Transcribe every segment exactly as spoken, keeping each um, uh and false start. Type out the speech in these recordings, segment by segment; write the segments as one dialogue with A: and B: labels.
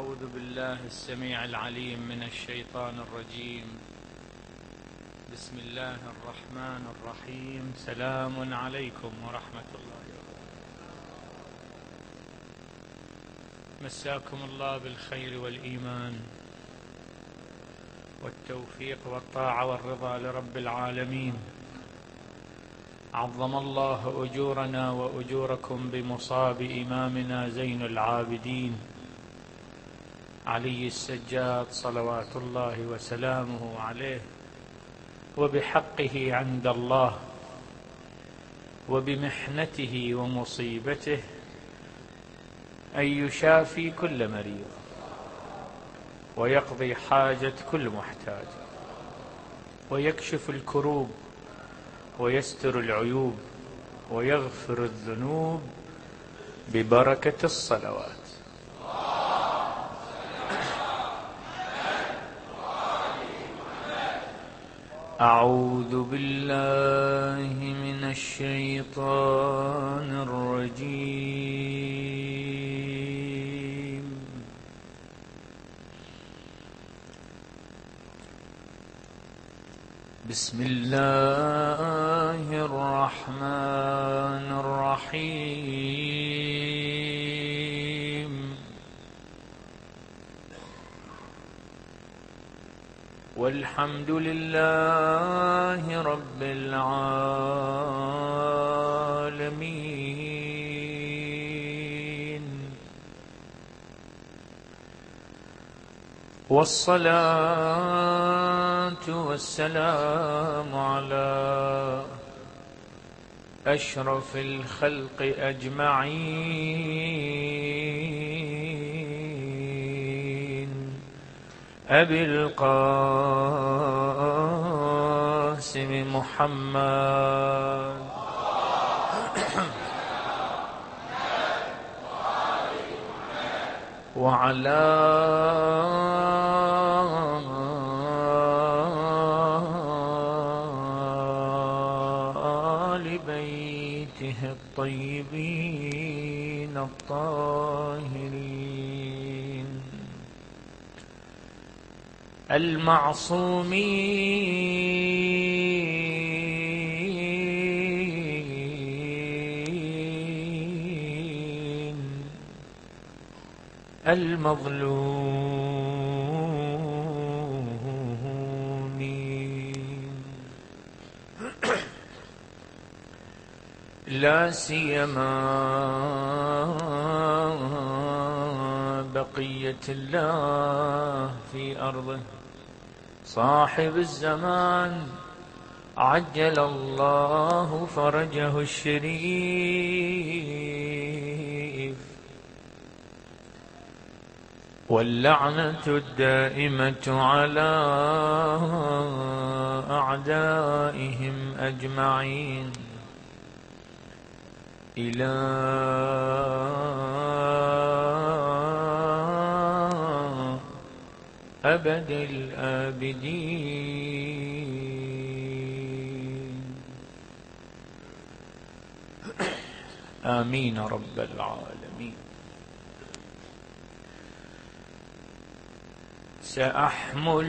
A: أعوذ بالله السميع العليم من الشيطان الرجيم. بسم الله الرحمن الرحيم. سلام عليكم ورحمة الله وبركاته. مساكم الله بالخير والإيمان والتوفيق والطاعة والرضا لرب العالمين. عظم الله أجورنا وأجوركم بمصاب إمامنا زين العابدين علي السجاد صلوات الله وسلامه عليه، وبحقه عند الله وبمحنته ومصيبته أن يشافي كل مريض ويقضي حاجة كل محتاج ويكشف الكروب ويستر العيوب ويغفر الذنوب ببركة الصلوات. أعوذ بالله من الشيطان الرجيم. بسم الله الرحمن الرحيم. والحمد لله رب العالمين، والصلاة والسلام على أشرف الخلق أجمعين، أبي القاسم محمد وعلى آل بيته الطيبين الطاهرين المعصومين المظلومين، لا سيما بقية الله في أرضه صاحب الزمان عجل الله فرجه الشريف، واللعنة الدائمة على أعدائهم أجمعين إلى أبد الآبدين. آمين رب العالمين. سأحمل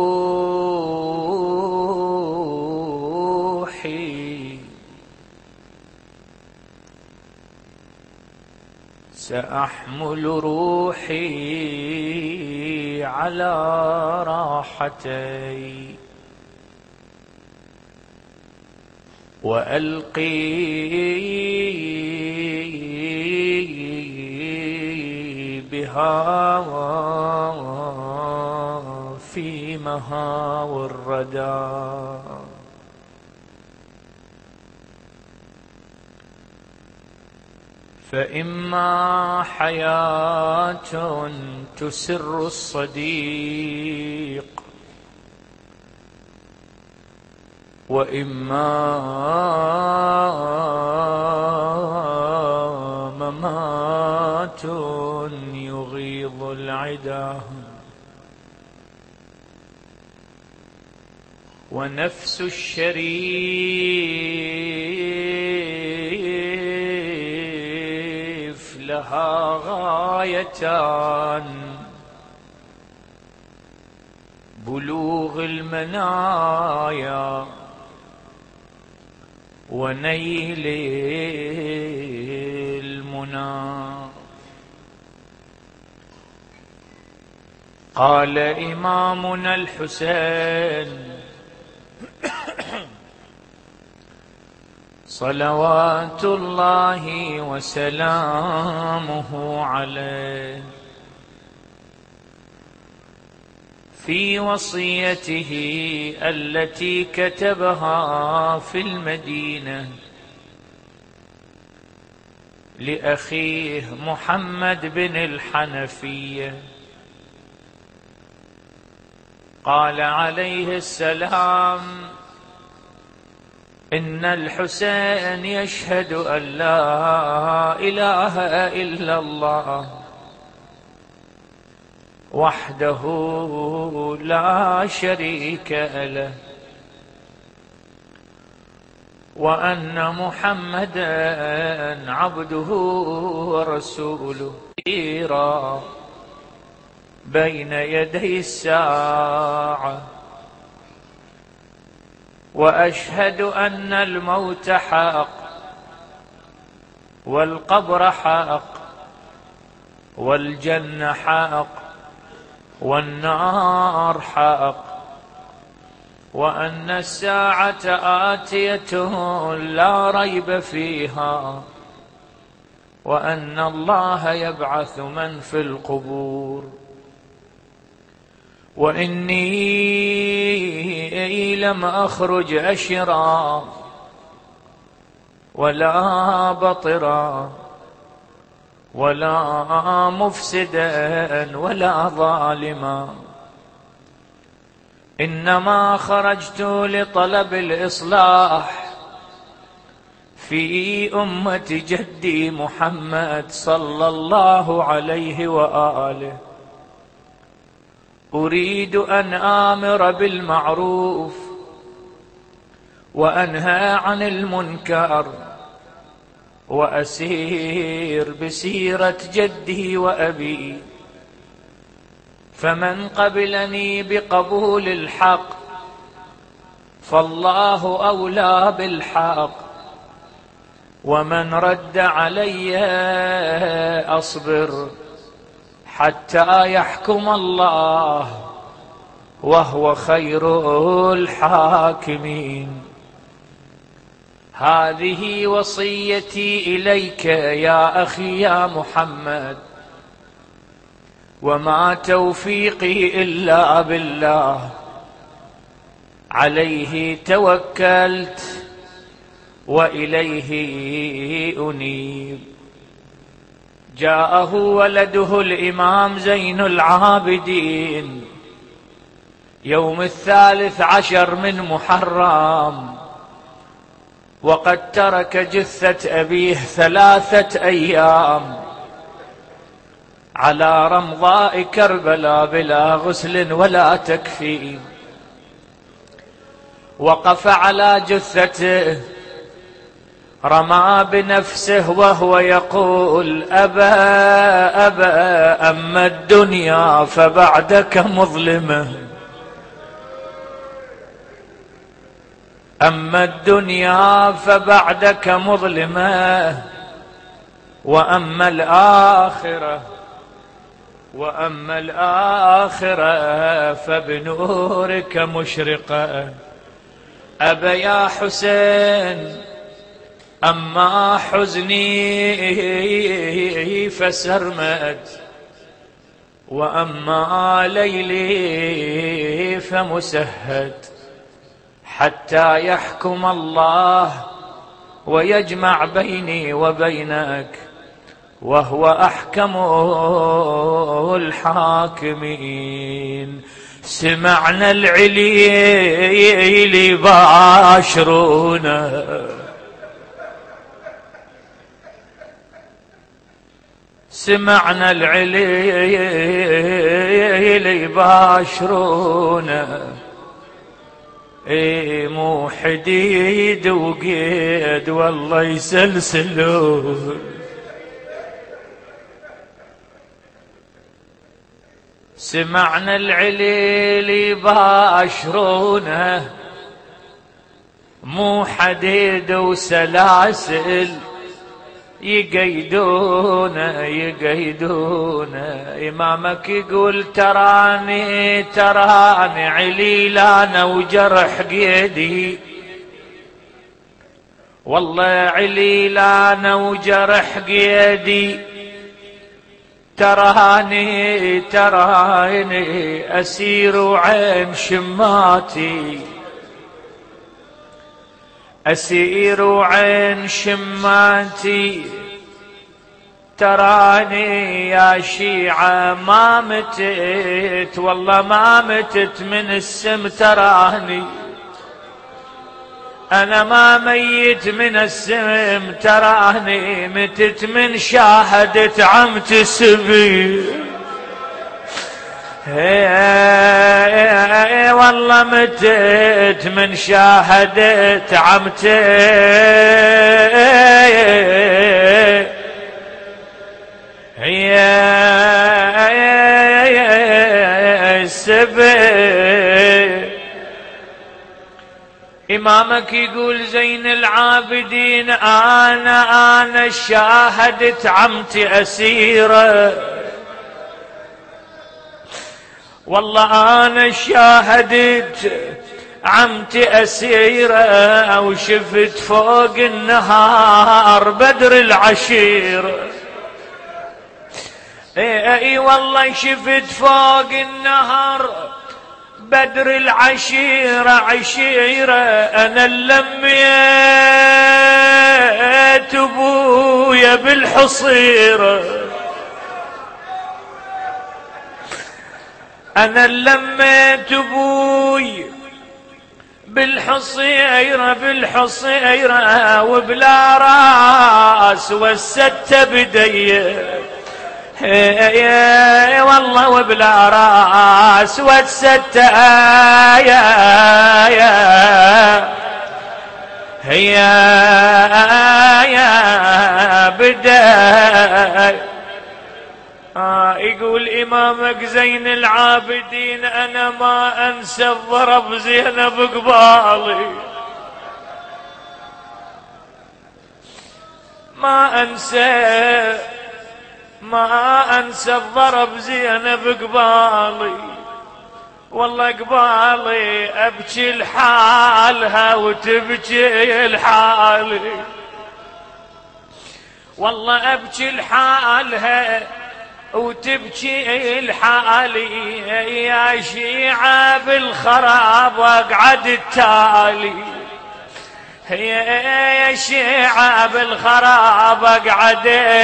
A: روحي سأحمل روحي على راحتي، وألقي بها في مهاوى الردى، فإما حياة تسر الصديق، وإما ممات يغيظ العدا، ونفس الشريف لها غايتان بلوغ المنايا ونيل المنى. قال إمامنا الحسين صلوات الله وسلامه عليه في وصيته التي كتبها في المدينة لأخيه محمد بن الحنفية، قال عليه السلام: إن الحسين يشهد أن لا إله إلا الله وحده لا شريك له، وأن محمدا عبده ورسوله بين يدي الساعة، وأشهد أن الموت حق والقبر حق والجنة حق والنار حق، وأن الساعة آتية لا ريب فيها، وأن الله يبعث من في القبور، وإني لم أخرج أشرا ولا بطرا ولا مفسدا ولا ظالما، إنما خرجت لطلب الإصلاح في أمة جدي محمد صلى الله عليه وآله. أريد أن آمر بالمعروف وأنهى عن المنكر، وأسير بسيرة جدي وأبي، فمن قبلني بقبول الحق فالله أولى بالحق، ومن رد علي أصبر حتى يحكم الله وهو خير الحاكمين. هذه وصيتي إليك يا أخي يا محمد، وما توفيقي إلا بالله، عليه توكلت وإليه أنيب. جاءه ولده الإمام زين العابدين يوم الثالث عشر من محرم، وقد ترك جثة أبيه ثلاثة أيام على رمضاء كربلاء بلا غسل ولا تكفين. وقف على جثته، رمى بنفسه وهو يقول: أبا أبا أما الدنيا فبعدك مظلمة، أما الدنيا فبعدك مظلمة، وأما الآخرة وأما الآخرة فبنورك مشرقة. أبا يا حسين أما حزني فسرمد، وأما ليلي فمسهد، حتى يحكم الله ويجمع بيني وبينك، وهو أحكم الحاكمين. سمعنا العليل باشرونا، سمعنا العليل باشرونا، اي مو حديد وقيد والله يسلسلون. سمعنا العليل يباشرونه مو حديد وسلاسل يقيدونه يقيدونه. إمامك يقول تراني تراني عليلانا وجرح قيدي، والله عليلانا وجرح قيدي، تراني تراني أسير وعين شماتي، أسير وعين شماتي، تراني يا شيعة ما متت، والله ما متت من السم، تراني أنا ما ميت من السم، تراني متت من شاهدة عمت سبي، هي والله متت من شاهدة عمت هي سبي. إمامك يقول زين العابدين أنا أنا شاهدت عمتي أسيرة، والله أنا شاهدت عمتي أسيرة، أو شفت فوق النهار بدر العشيرة، اي اي والله شفت فوق النهار بدر العشيرة عشيرة. أنا اللميت أبويا بالحصيرة، أنا اللميت أبوي بالحصيرة بالحصيرة، وبلا راس وسدت بديه، يا والله وبلا راس وسدت يا يا هي يا بداية. آه يقول إمامك زين العابدين أنا ما أنسى الضرب زينب قبالي، ما أنسى ما أنسى الضرب زينب قبالي، والله قبالي أبكي لحالها وتبكي لحالي، والله أبكي لحالها وتبكي لحالي، يا شيعة بالخراب أقعد التالي، يا شيعة بالخراب أقعد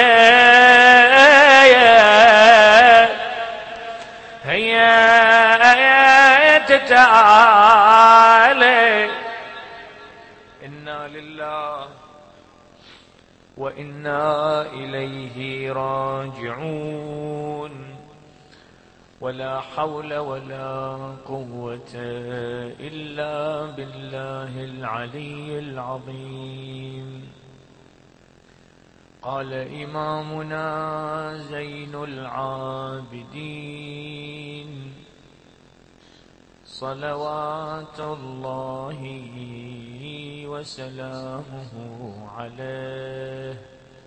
A: هي تتالي. إنا لله وإنا إليه راجعون، ولا حول ولا قوة إلا بالله العلي العظيم. قال إمامنا زين العابدين صلوات الله وسلامه عليه: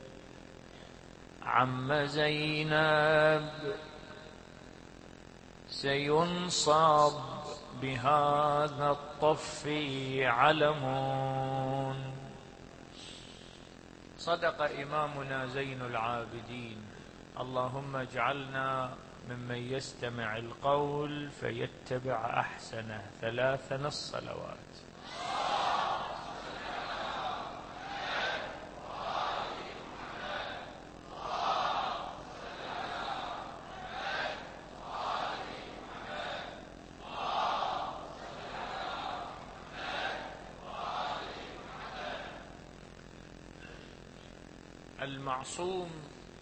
A: عم زينب سينصب بهذا الطف علم. صدق إمامنا زين العابدين. اللهم اجعلنا ممن يستمع القول فيتبع أحسنه. ثلاثا الصلوات. المعصوم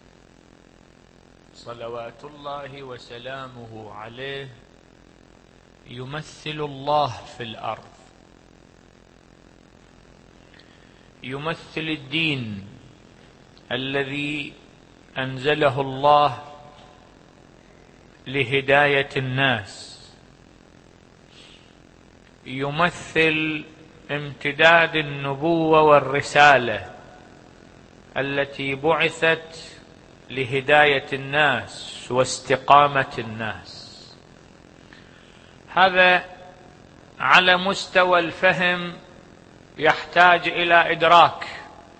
A: صلوات الله وسلامه عليه يمثل الله في الأرض، يمثل الدين الذي أنزله الله لهداية الناس، يمثل امتداد النبوة والرسالة التي بعثت لهداية الناس واستقامة الناس. هذا على مستوى الفهم يحتاج إلى إدراك،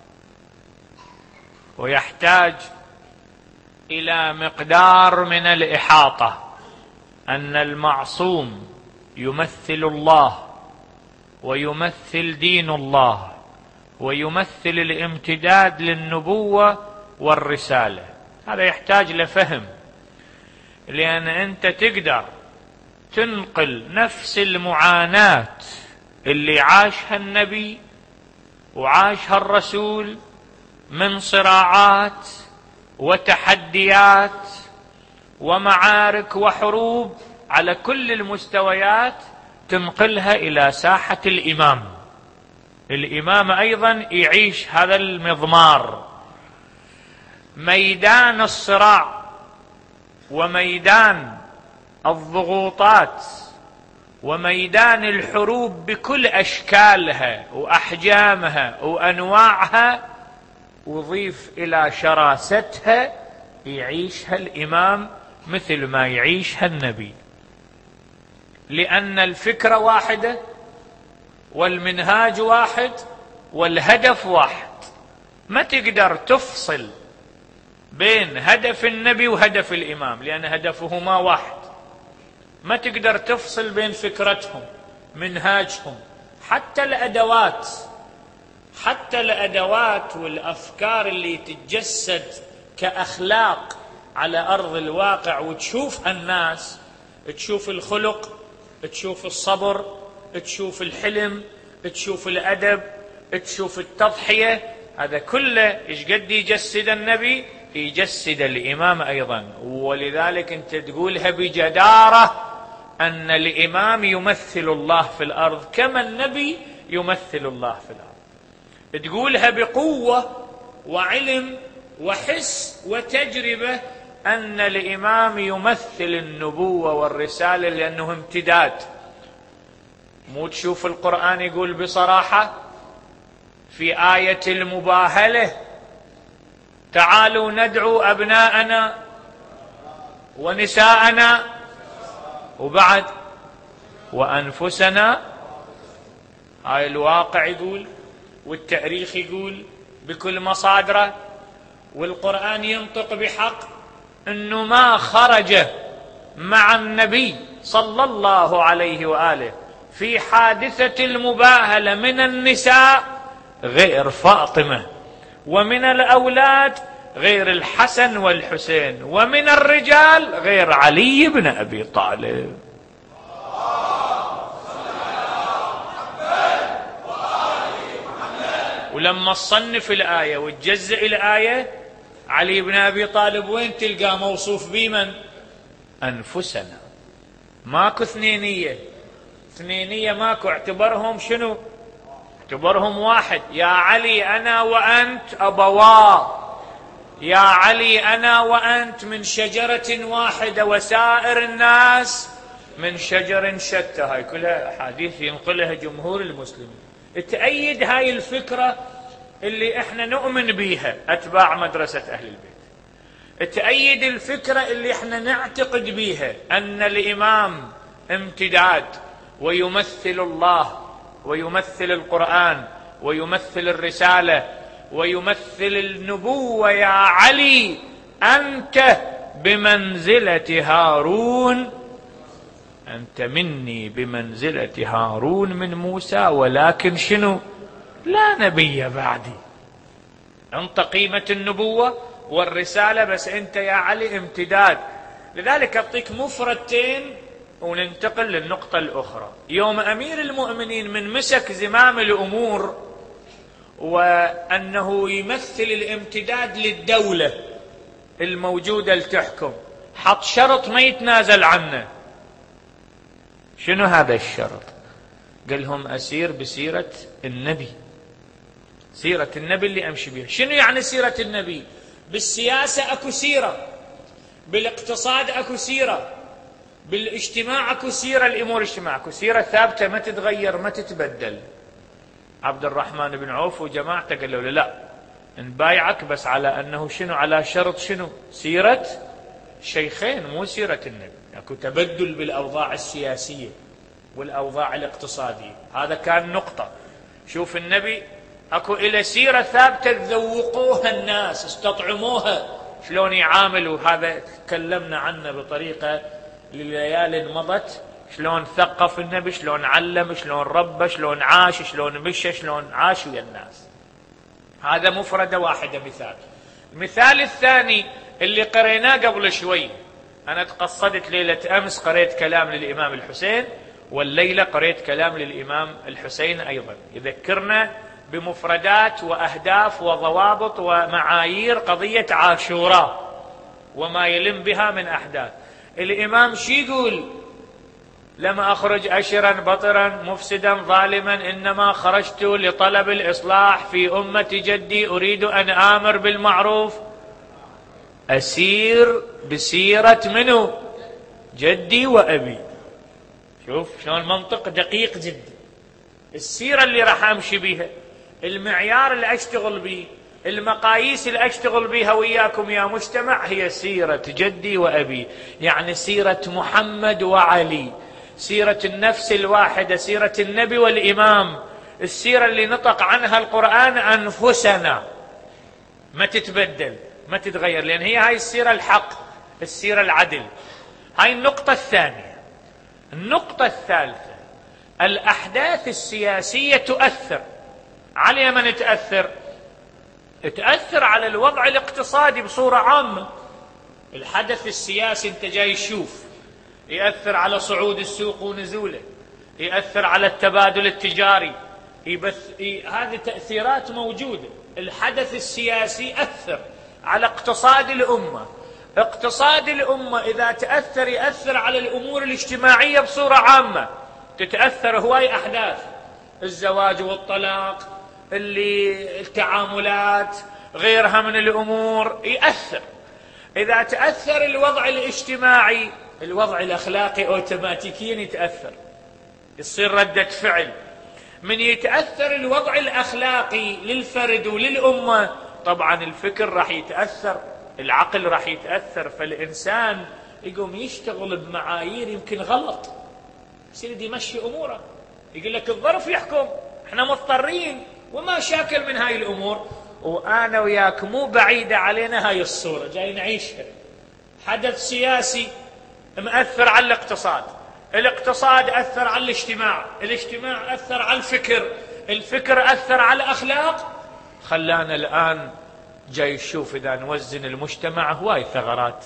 A: ويحتاج إلى مقدار من الإحاطة، أن المعصوم يمثل الله ويمثل دين الله ويمثل الامتداد للنبوة والرسالة. هذا يحتاج لفهم، لأن أنت تقدر تنقل نفس المعاناة اللي عاشها النبي وعاشها الرسول من صراعات وتحديات ومعارك وحروب على كل المستويات، تنقلها إلى ساحة الإمام. الإمام أيضا يعيش هذا المضمار، ميدان الصراع وميدان الضغوطات وميدان الحروب بكل أشكالها وأحجامها وأنواعها، وضيف إلى شراستها يعيشها الإمام مثل ما يعيشها النبي، لأن الفكرة واحدة والمنهاج واحد والهدف واحد. ما تقدر تفصل بين هدف النبي وهدف الإمام، لأن هدفهما واحد. ما تقدر تفصل بين فكرتهم، منهاجهم، حتى الأدوات حتى الأدوات والأفكار اللي تتجسد كأخلاق على أرض الواقع وتشوف الناس، تشوف الخلق، تشوف الصبر، تشوف الحلم، تشوف الأدب، تشوف التضحية. هذا كله إيش قد يجسد النبي، يجسد الإمام أيضا. ولذلك أنت تقولها بجدارة أن الإمام يمثل الله في الأرض كما النبي يمثل الله في الأرض. تقولها بقوة وعلم وحس وتجربة أن الإمام يمثل النبوة والرسالة، لأنه امتداد. مو تشوف القرآن يقول بصراحة في آية المباهلة: تعالوا ندعو أبناءنا ونساءنا، وبعد وأنفسنا. هاي الواقع يقول، والتاريخ يقول بكل مصادره، والقرآن ينطق بحق أنه ما خرج مع النبي صلى الله عليه وآله في حادثة المباهلة من النساء غير فاطمة، ومن الأولاد غير الحسن والحسين، ومن الرجال غير علي بن أبي طالب. ولما تصنف الآية وتجزئ الآية، علي بن أبي طالب وين تلقى موصوف بمن؟ أنفسنا. ماكو اثنينية، اثنينية ماكو. اعتبرهم شنو؟ اعتبرهم واحد. يا علي أنا وأنت أبواه، يا علي أنا وأنت من شجرة واحدة وسائر الناس من شجر شتى. هاي كلها أحاديث ينقلها جمهور المسلمين تأيد هاي الفكرة اللي احنا نؤمن بيها أتباع مدرسة أهل البيت، تأيد الفكرة اللي احنا نعتقد بيها أن الإمام امتداد ويمثل الله ويمثل القرآن ويمثل الرسالة ويمثل النبوة. يا علي أنت بمنزلة هارون، أنت مني بمنزلة هارون من موسى، ولكن شنو؟ لا نبي بعدي. أنت قيمة النبوة والرسالة، بس أنت يا علي امتداد. لذلك أعطيك مفردتين وننتقل للنقطة الأخرى. يوم أمير المؤمنين من مسك زمام الأمور وأنه يمثل الامتداد للدولة الموجودة لتحكم، حط شرط ما يتنازل عنه. شنو هذا الشرط؟ قال لهم أسير بسيرة النبي، سيرة النبي اللي أمشي بها. شنو يعني سيرة النبي؟ بالسياسة أكو سيرة، بالاقتصاد أكو سيرة، بالاجتماع اكو سيرة، الامور اجتماع اكو سيرة ثابتة ما تتغير ما تتبدل. عبد الرحمن بن عوف وجماعته قالوا له لا نبايعك بس على انه شنو، على شرط شنو، سيرة شيخين مو سيرة النبي. اكو تبدل بالاوضاع السياسية والاوضاع الاقتصادية، هذا كان نقطة. شوف النبي اكو الى سيرة ثابتة تذوقوها الناس استطعموها شلون يعاملوا، هذا تكلمنا عنه بطريقة لليال مضت، شلون ثقف النبي، شلون علم، شلون ربى، شلون عاش، شلون مشى، شلون عاش ويا الناس. هذا مفردة واحدة مثال. المثال الثاني اللي قريناه قبل شوي، أنا تقصدت ليلة أمس قريت كلام للإمام الحسين، والليلة قريت كلام للإمام الحسين أيضا، يذكرنا بمفردات وأهداف وضوابط ومعايير قضية عاشوراء وما يلم بها من أحداث. الإمام شي يقول؟ لم أخرج أشرا بطرا مفسدا ظالما، إنما خرجت لطلب الإصلاح في أمة جدي، أريد أن آمر بالمعروف، أسير بسيرة منه جدي وأبي. شوف شلون منطق دقيق جدا. السيرة اللي راح أمشي بيها، المعيار اللي أشتغل بيه، المقاييس اللي أشتغل بيها وياكم يا مجتمع هي سيرة جدي وأبي، يعني سيرة محمد وعلي، سيرة النفس الواحدة، سيرة النبي والإمام، السيرة اللي نطق عنها القرآن أنفسنا، ما تتبدل ما تتغير، لأن هي هاي السيرة الحق، السيرة العدل. هاي النقطة الثانية. النقطة الثالثة، الأحداث السياسية تؤثر على من تأثر؟ تأثر على الوضع الاقتصادي بصورة عامة. الحدث السياسي انت جاي تشوف يأثر على صعود السوق ونزوله، يأثر على التبادل التجاري، يبث... هذه تأثيرات موجودة. الحدث السياسي أثر على اقتصاد الأمة، اقتصاد الأمة إذا تأثر يأثر على الأمور الاجتماعية بصورة عامة، تتأثر هواي أحداث، الزواج والطلاق، اللي التعاملات، غيرها من الأمور يأثر. إذا تأثر الوضع الاجتماعي، الوضع الأخلاقي أوتوماتيكيا يتأثر، يصير ردة فعل. من يتأثر الوضع الأخلاقي للفرد وللأمة، طبعا الفكر راح يتأثر، العقل راح يتأثر، فالإنسان يقوم يشتغل بمعايير يمكن غلط، يصير يمشي أموره، يقول لك الظرف يحكم، احنا مضطرين وما شاكل من هاي الأمور. وأنا وياك مو بعيدة علينا هاي الصورة جاي نعيشها. حدث سياسي مأثر على الاقتصاد، الاقتصاد أثر على الاجتماع، الاجتماع أثر على الفكر، الفكر أثر على الأخلاق، خلانا الآن جاي نشوف إذا نوزن المجتمع هواي ثغرات،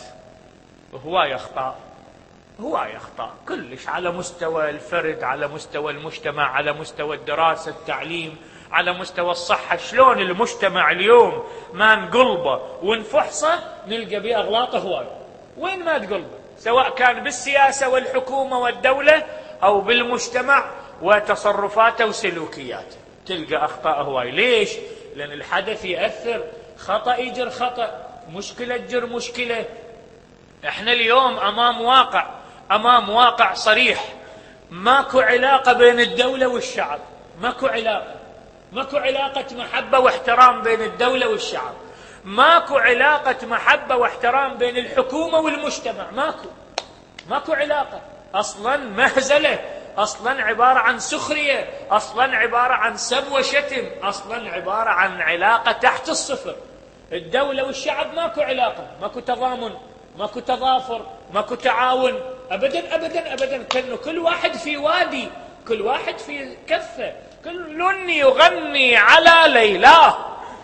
A: هواي أخطاء، هواي أخطاء كلش، على مستوى الفرد، على مستوى المجتمع، على مستوى الدراسة التعليم، على مستوى الصحة. شلون المجتمع اليوم ما نقلبه ونفحصه نلقى بيه أغلاطه هواي، وين ما تقلبه، سواء كان بالسياسة والحكومة والدولة أو بالمجتمع وتصرفاته وسلوكياته، تلقى أخطاء هواي. ليش؟ لأن الحدث يأثر، خطأ يجر خطأ، مشكلة تجر مشكلة. احنا اليوم أمام واقع، أمام واقع صريح، ماكو علاقة بين الدولة والشعب، ماكو علاقة، ماكو علاقة محبة واحترام بين الدولة والشعب، ماكو علاقة محبة واحترام بين الحكومة والمجتمع، ماكو ماكو علاقة أصلا، مهزلة أصلا، عبارة عن سخرية أصلا، عبارة عن سب وشتم أصلا، عبارة عن علاقة تحت الصفر. الدولة والشعب ماكو علاقة، ماكو تضامن، ماكو تضافر، ماكو تعاون، أبدا أبدا أبدا، كأنه كل واحد في وادي، كل واحد في كفة، كل يغني على ليلاه.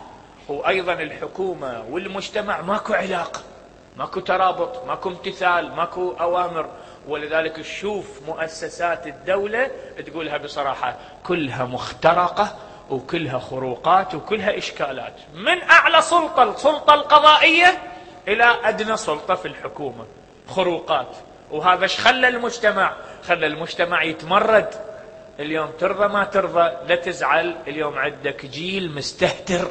A: وأيضا الحكومة والمجتمع ماكو علاقة، ماكو ترابط، ماكو امتثال، ماكو أوامر. ولذلك تشوف مؤسسات الدولة تقولها بصراحة كلها مخترقة وكلها خروقات وكلها إشكالات، من أعلى سلطة السلطة القضائية إلى أدنى سلطة في الحكومة، خروقات. وهذا ايش خلى المجتمع؟ خلى المجتمع يتمرد. اليوم ترضى ما ترضى لا تزعل، اليوم عندك جيل مستهتر،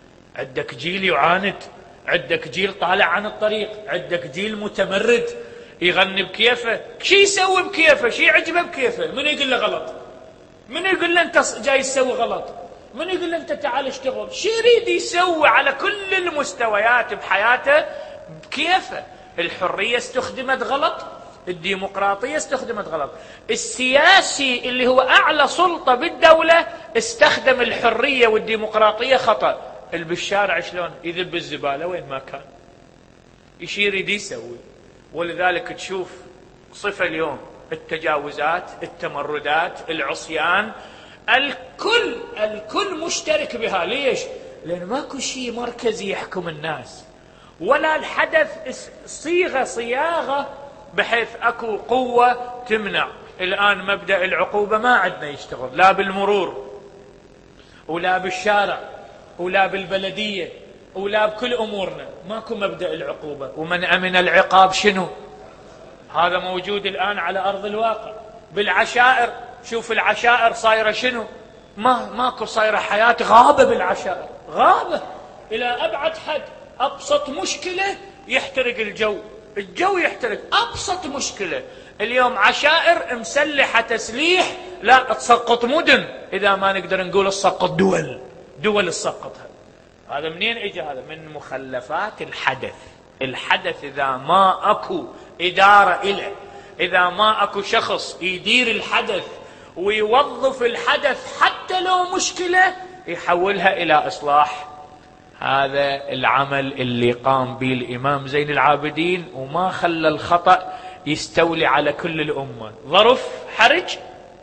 A: عندك جيل يعاند، عندك جيل طالع عن الطريق، عندك جيل متمرد. يغني بكيفه، شي يسوي بكيفه، شي يعجبه بكيفه. من يقول له غلط؟ من يقول له انت جاي تسوي غلط؟ من يقول له انت تعال اشتغل؟ شي يريد يسوي على كل المستويات بحياته بكيفه. الحرية استخدمت غلط، الديمقراطية استخدمت غلط، السياسي اللي هو أعلى سلطة بالدولة استخدم الحرية والديمقراطية خطأ. اللي بالشارع شلون يذب الزبالة وين ما كان، يشي يريد يسوي. ولذلك تشوف صفة اليوم التجاوزات، التمردات، العصيان، الكل الكل مشترك بها. ليش؟ لأن ماكو شيء مركزي يحكم الناس، ولا الحدث صيغة صياغة بحيث اكو قوة تمنع. الآن مبدأ العقوبة ما عندنا يشتغل، لا بالمرور ولا بالشارع ولا بالبلدية ولا بكل أمورنا، ماكو مبدأ العقوبة. ومن أمن العقاب شنو؟ هذا موجود الآن على أرض الواقع. بالعشائر، شوف العشائر صايرة شنو؟ ما ماكو صايرة حياة غابة بالعشائر، غابة إلى أبعد حد. أبسط مشكلة يحترق الجو، الجو يحترق، أبسط مشكلة. اليوم عشائر مسلحة تسليح لا تسقط مدن، إذا ما نقدر نقول تسقط دول، دول تسقطها. هذا منين اجى؟ هذا من مخلفات الحدث. الحدث إذا ما أكو إدارة إله، إذا ما أكو شخص يدير الحدث ويوظف الحدث حتى لو مشكلة يحولها إلى إصلاح، هذا العمل اللي قام به الإمام زين العابدين، وما خلى الخطأ يستولي على كل الأمة. ظرف حرج،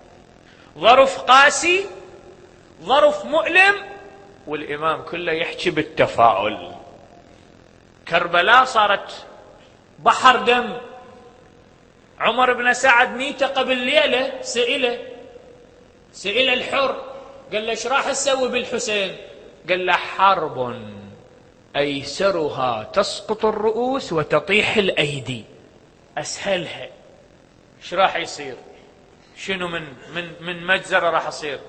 A: ظرف قاسي، ظرف مؤلم، والإمام كله يحكي بالتفاؤل. كربلاء صارت بحر دم. عمر بن سعد ميته قبل ليلة، سئله سئل الحر، قال له ايش راح تسوي بالحسين؟ قال له حرب أيسرها تسقط الرؤوس وتطيح الأيدي، أسهلها. ايش راح يصير؟ شنو من من من مجزرة راح يصير؟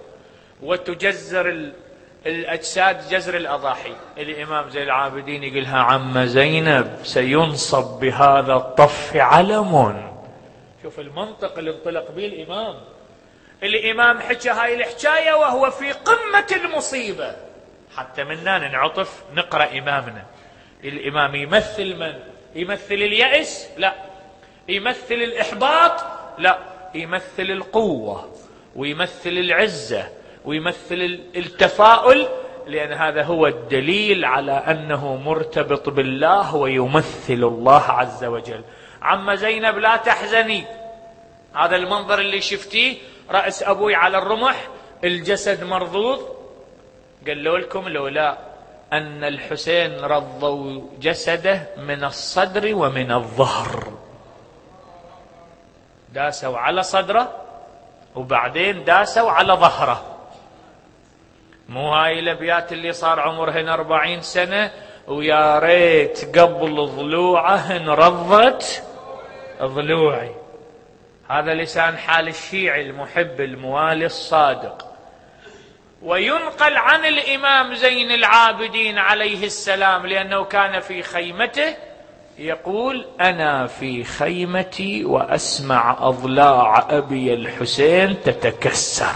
A: وتجزر الأجساد جزر الأضاحي. الإمام زين العابدين يقولها عم زينب سينصب بهذا الطف علم. شوف المنطق اللي انطلق به الإمام. الإمام حكى هاي الحكاية وهو في قمة المصيبة، حتى منا ننعطف نقرأ إمامنا. الإمام يمثل من؟ يمثل اليأس؟ لا. يمثل الإحباط؟ لا. يمثل القوة ويمثل العزة ويمثل التفاؤل، لأن هذا هو الدليل على أنه مرتبط بالله ويمثل الله عز وجل. عم زينب لا تحزني، هذا المنظر اللي شفتيه، رأس أبوي على الرمح، الجسد مرضوض. قالوا لكم لولا أن الحسين رضوا جسده من الصدر ومن الظهر، داسوا على صدره وبعدين داسوا على ظهره. مو هاي الأبيات اللي صار عمرهن أربعين سنة ويا ريت قبل ضلوعهن رضت ضلوعي. هذا لسان حال الشيعي المحب الموالي الصادق. وينقل عن الإمام زين العابدين عليه السلام، لأنه كان في خيمته، يقول أنا في خيمتي وأسمع أضلاع أبي الحسين تتكسر.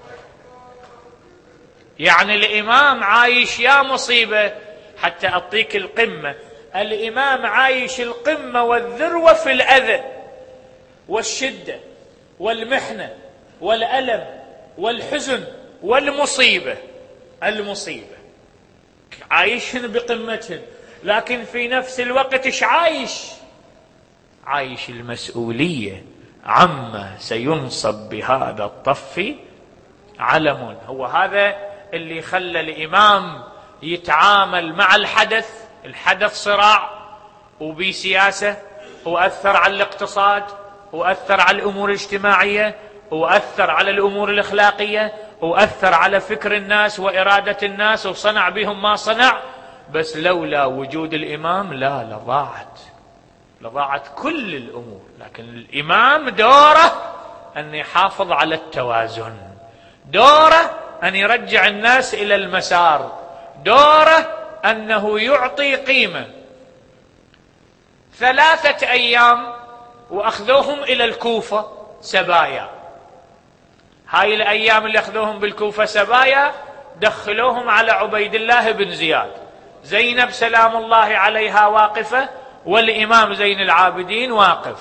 A: يعني الإمام عايش يا مصيبة. حتى أعطيك القمة، الإمام عايش القمة والذروة في الأذى والشدة والمحنة والألم والحزن والمصيبة. المصيبة عايشهن بقمتهن، لكن في نفس الوقت ايش عايش؟ عايش المسؤولية عما سينصب بهذا الطف علم. هو هذا اللي خلى الإمام يتعامل مع الحدث. الحدث صراع وبسياسة، وأثر على الاقتصاد، وأثر على الأمور الاجتماعية، وأثر على الأمور الأخلاقية، وأثر على فكر الناس وإرادة الناس، وصنع بهم ما صنع. بس لولا وجود الإمام لا لضاعت لضاعت كل الأمور. لكن الإمام دوره أن يحافظ على التوازن، دوره أن يرجع الناس إلى المسار، دوره أنه يعطي قيمة. ثلاثة أيام وأخذوهم إلى الكوفة سبايا. هاي الأيام اللي أخذوهم بالكوفة سبايا دخلوهم على عبيد الله بن زياد. زينب سلام الله عليها واقفة والإمام زين العابدين واقف.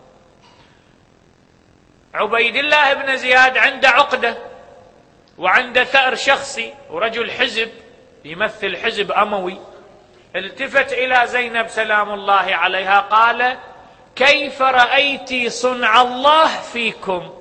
A: عبيد الله بن زياد عنده عقدة وعنده ثأر شخصي ورجل حزب يمثل حزب أموي. التفت إلى زينب سلام الله عليها قال: كيف رأيت صنع الله فيكم؟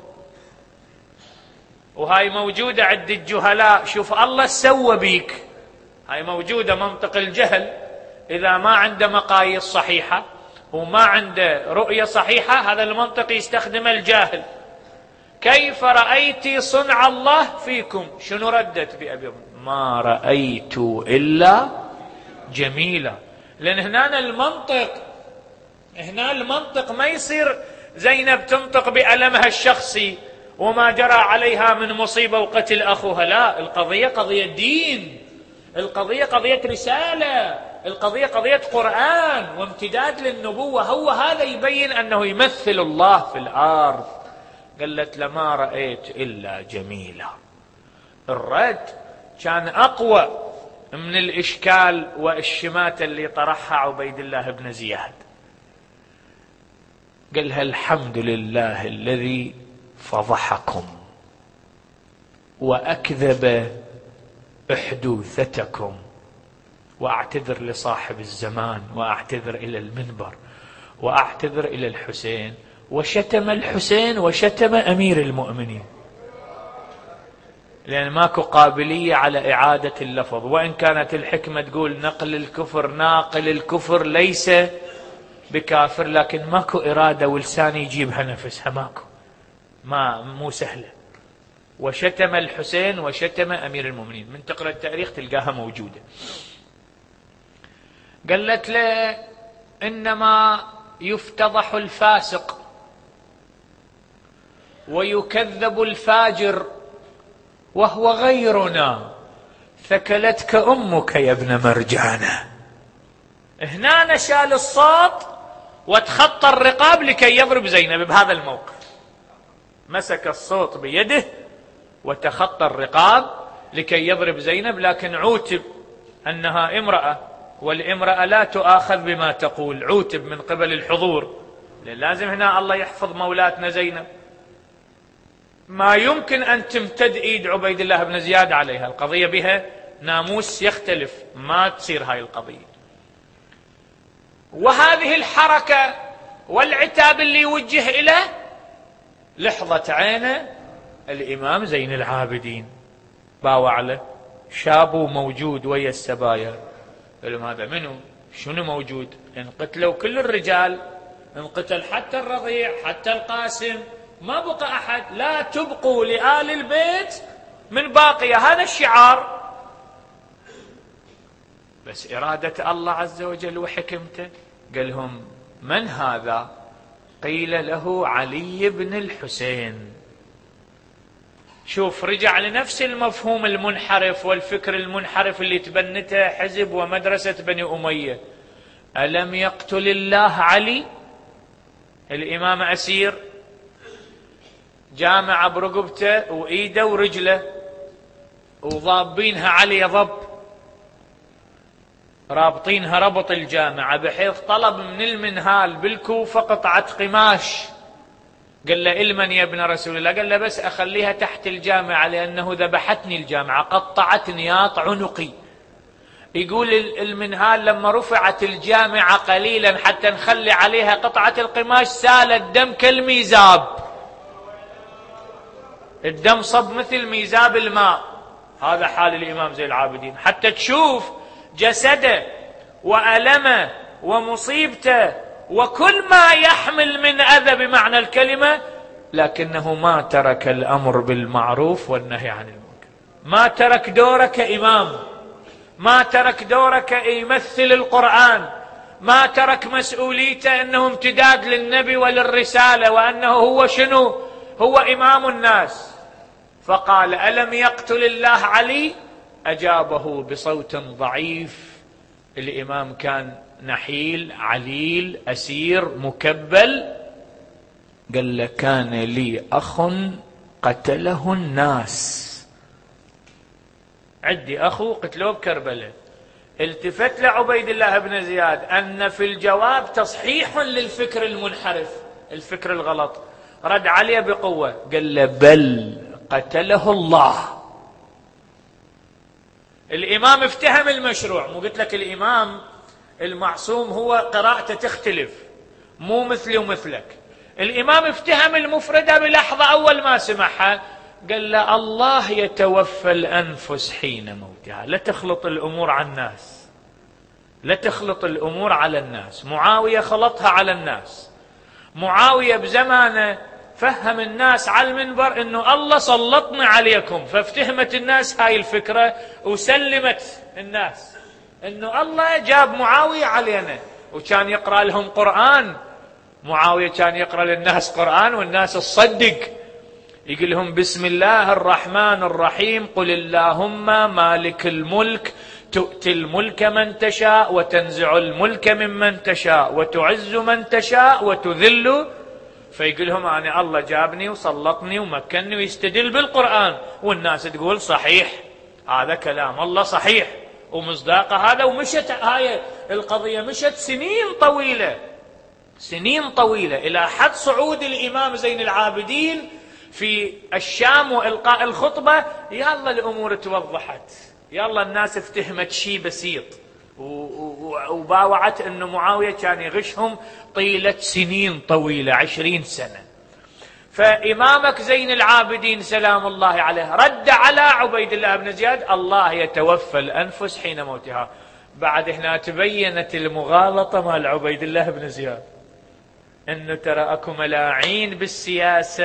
A: وهاي موجودة عند الجهلاء. شوف الله سوى بيك. هاي موجودة منطق الجهل. إذا ما عنده مقاييس صحيحة وما عنده رؤية صحيحة هذا المنطق يستخدم الجاهل. كيف رأيت صنع الله فيكم؟ شنو ردت بأبي؟ ما رأيت إلا جميلة. لأن هنا المنطق هنا المنطق ما يصير زينب تنطق بألمها الشخصي وما جرى عليها من مصيبة وقتل أخوها. لا، القضية قضية دين، القضية قضية رسالة، القضية قضية قرآن وامتداد للنبوة. هو هذا يبين أنه يمثل الله في الأرض. قالت: لما رأيت إلا جميلة. الرد كان أقوى من الإشكال والشماتة اللي طرحها عبيد الله بن زياد. قالها: الحمد لله الذي فضحكم وأكذب أحدوثتكم، وأعتذر لصاحب الزمان، وأعتذر إلى المنبر، وأعتذر إلى الحسين. وشتم الحسين وشتم أمير المؤمنين، لأن ماكو قابلية على إعادة اللفظ. وإن كانت الحكمة تقول نقل الكفر ناقل الكفر ليس بكافر، لكن ماكو إرادة ولسان يجيبها نفسها، ماكو، ما مو سهلة. وشتم الحسين وشتم أمير المؤمنين، من تقرأ التاريخ تلقاها موجودة. قالت له: إنما يفتضح الفاسق ويكذب الفاجر وهو غيرنا، ثكلتك أمك يا ابن مرجانة. هنا نشال الصوت وتخطى الرقاب لكي يضرب زينب. بهذا الموقف مسك الصوت بيده وتخطى الرقاب لكي يضرب زينب، لكن عوتب أنها امرأة، والامرأة لا تؤاخذ بما تقول. عوتب من قبل الحضور، لازم هنا الله يحفظ مولاتنا زينب. ما يمكن أن تمتد إيد عبيد الله بن زياد عليها، القضية بها ناموس يختلف، ما تصير هاي القضية. وهذه الحركة والعتاب اللي يوجه إليه لحظة عينه الإمام زين العابدين باوع له، شابه موجود ويا السبايا. قال: هذا منو؟ شنو موجود؟ انقتلوا كل الرجال، انقتل حتى الرضيع حتى القاسم، ما بقى أحد. لا تبقوا لآل البيت من باقية، هذا الشعار. بس إرادة الله عز وجل وحكمته. قال لهم: من هذا؟ قيل له: علي بن الحسين. شوف، رجع لنفس المفهوم المنحرف والفكر المنحرف اللي تبنته حزب ومدرسة بني أمية. ألم يقتل الله علي؟ الإمام أسير جامع برقبته وإيده ورجله وضابينها علي ضب، رابطينها ربط الجامعة، بحيث طلب من المنهال بالكوفة قطعة قماش. قال له: إلمن يا ابن رسول الله؟ قال له: بس أخليها تحت الجامعة لأنه ذبحتني الجامعة، قطعت نياط عنقي. يقول المنهال: لما رفعت الجامعة قليلا حتى نخلي عليها قطعة القماش سال الدم كالميزاب، الدم صب مثل ميزاب الماء. هذا حال الإمام زين العابدين، حتى تشوف جسده وألمه ومصيبته وكل ما يحمل من أذى بمعنى الكلمة، لكنه ما ترك الأمر بالمعروف والنهي عن المنكر، ما ترك دوره كإمام، ما ترك دوره كيمثل القرآن، ما ترك مسؤوليته أنه امتداد للنبي وللرسالة، وأنه هو شنو؟ هو إمام الناس. فقال: ألم يقتل الله علي؟ أجابه بصوت ضعيف. الإمام كان نحيل عليل أسير مكبل، قال له كان لي أخ قتله الناس، عندي أخو قتلوه بكربلاء. التفت لعبيد الله بن زياد أن في الجواب تصحيح للفكر المنحرف، الفكر الغلط، رد عليه بقوة قال له بل قتله الله. الإمام افتهم المشروع، مو قلت لك الإمام المعصوم هو قراءته تختلف، مو مثلي ومثلك. الإمام افتهم المفردة بلحظة أول ما سمعها، قال له الله يتوفى الأنفس حين موتها. لا تخلط الأمور على الناس، لا تخلط الأمور على الناس. معاوية خلطها على الناس. معاوية بزمانه فهم الناس على المنبر انه الله سلطنا عليكم، فافتهمت الناس هاي الفكرة وسلمت الناس انه الله جاب معاوية علينا، وكان يقرأ لهم قرآن. معاوية كان يقرأ للناس قرآن والناس تصدق، يقول لهم بسم الله الرحمن الرحيم قل اللهم مالك الملك تؤتي الملك من تشاء وتنزع الملك ممن تشاء وتعز من تشاء وتذل. فيقول لهم أنا الله جابني وسلطني ومكنني، ويستدل بالقرآن، والناس تقول صحيح هذا كلام الله صحيح ومصداقه هذا. ومشت هاي القضية مشت سنين طويلة، سنين طويلة، إلى حد صعود الإمام زين العابدين في الشام وإلقاء الخطبة. يلا الأمور توضحت، يلا الناس افتهمت شيء بسيط، وباوعت أن معاوية كان يغشهم طيلة سنين طويلة، عشرين سنة. فإمامك زين العابدين سلام الله عليه رد على عبيد الله بن زياد الله يتوفى الأنفس حين موتها. بعد هنا تبينت المغالطة مع عبيد الله بن زياد، أنه ترى أكو ملاعين بالسياسة،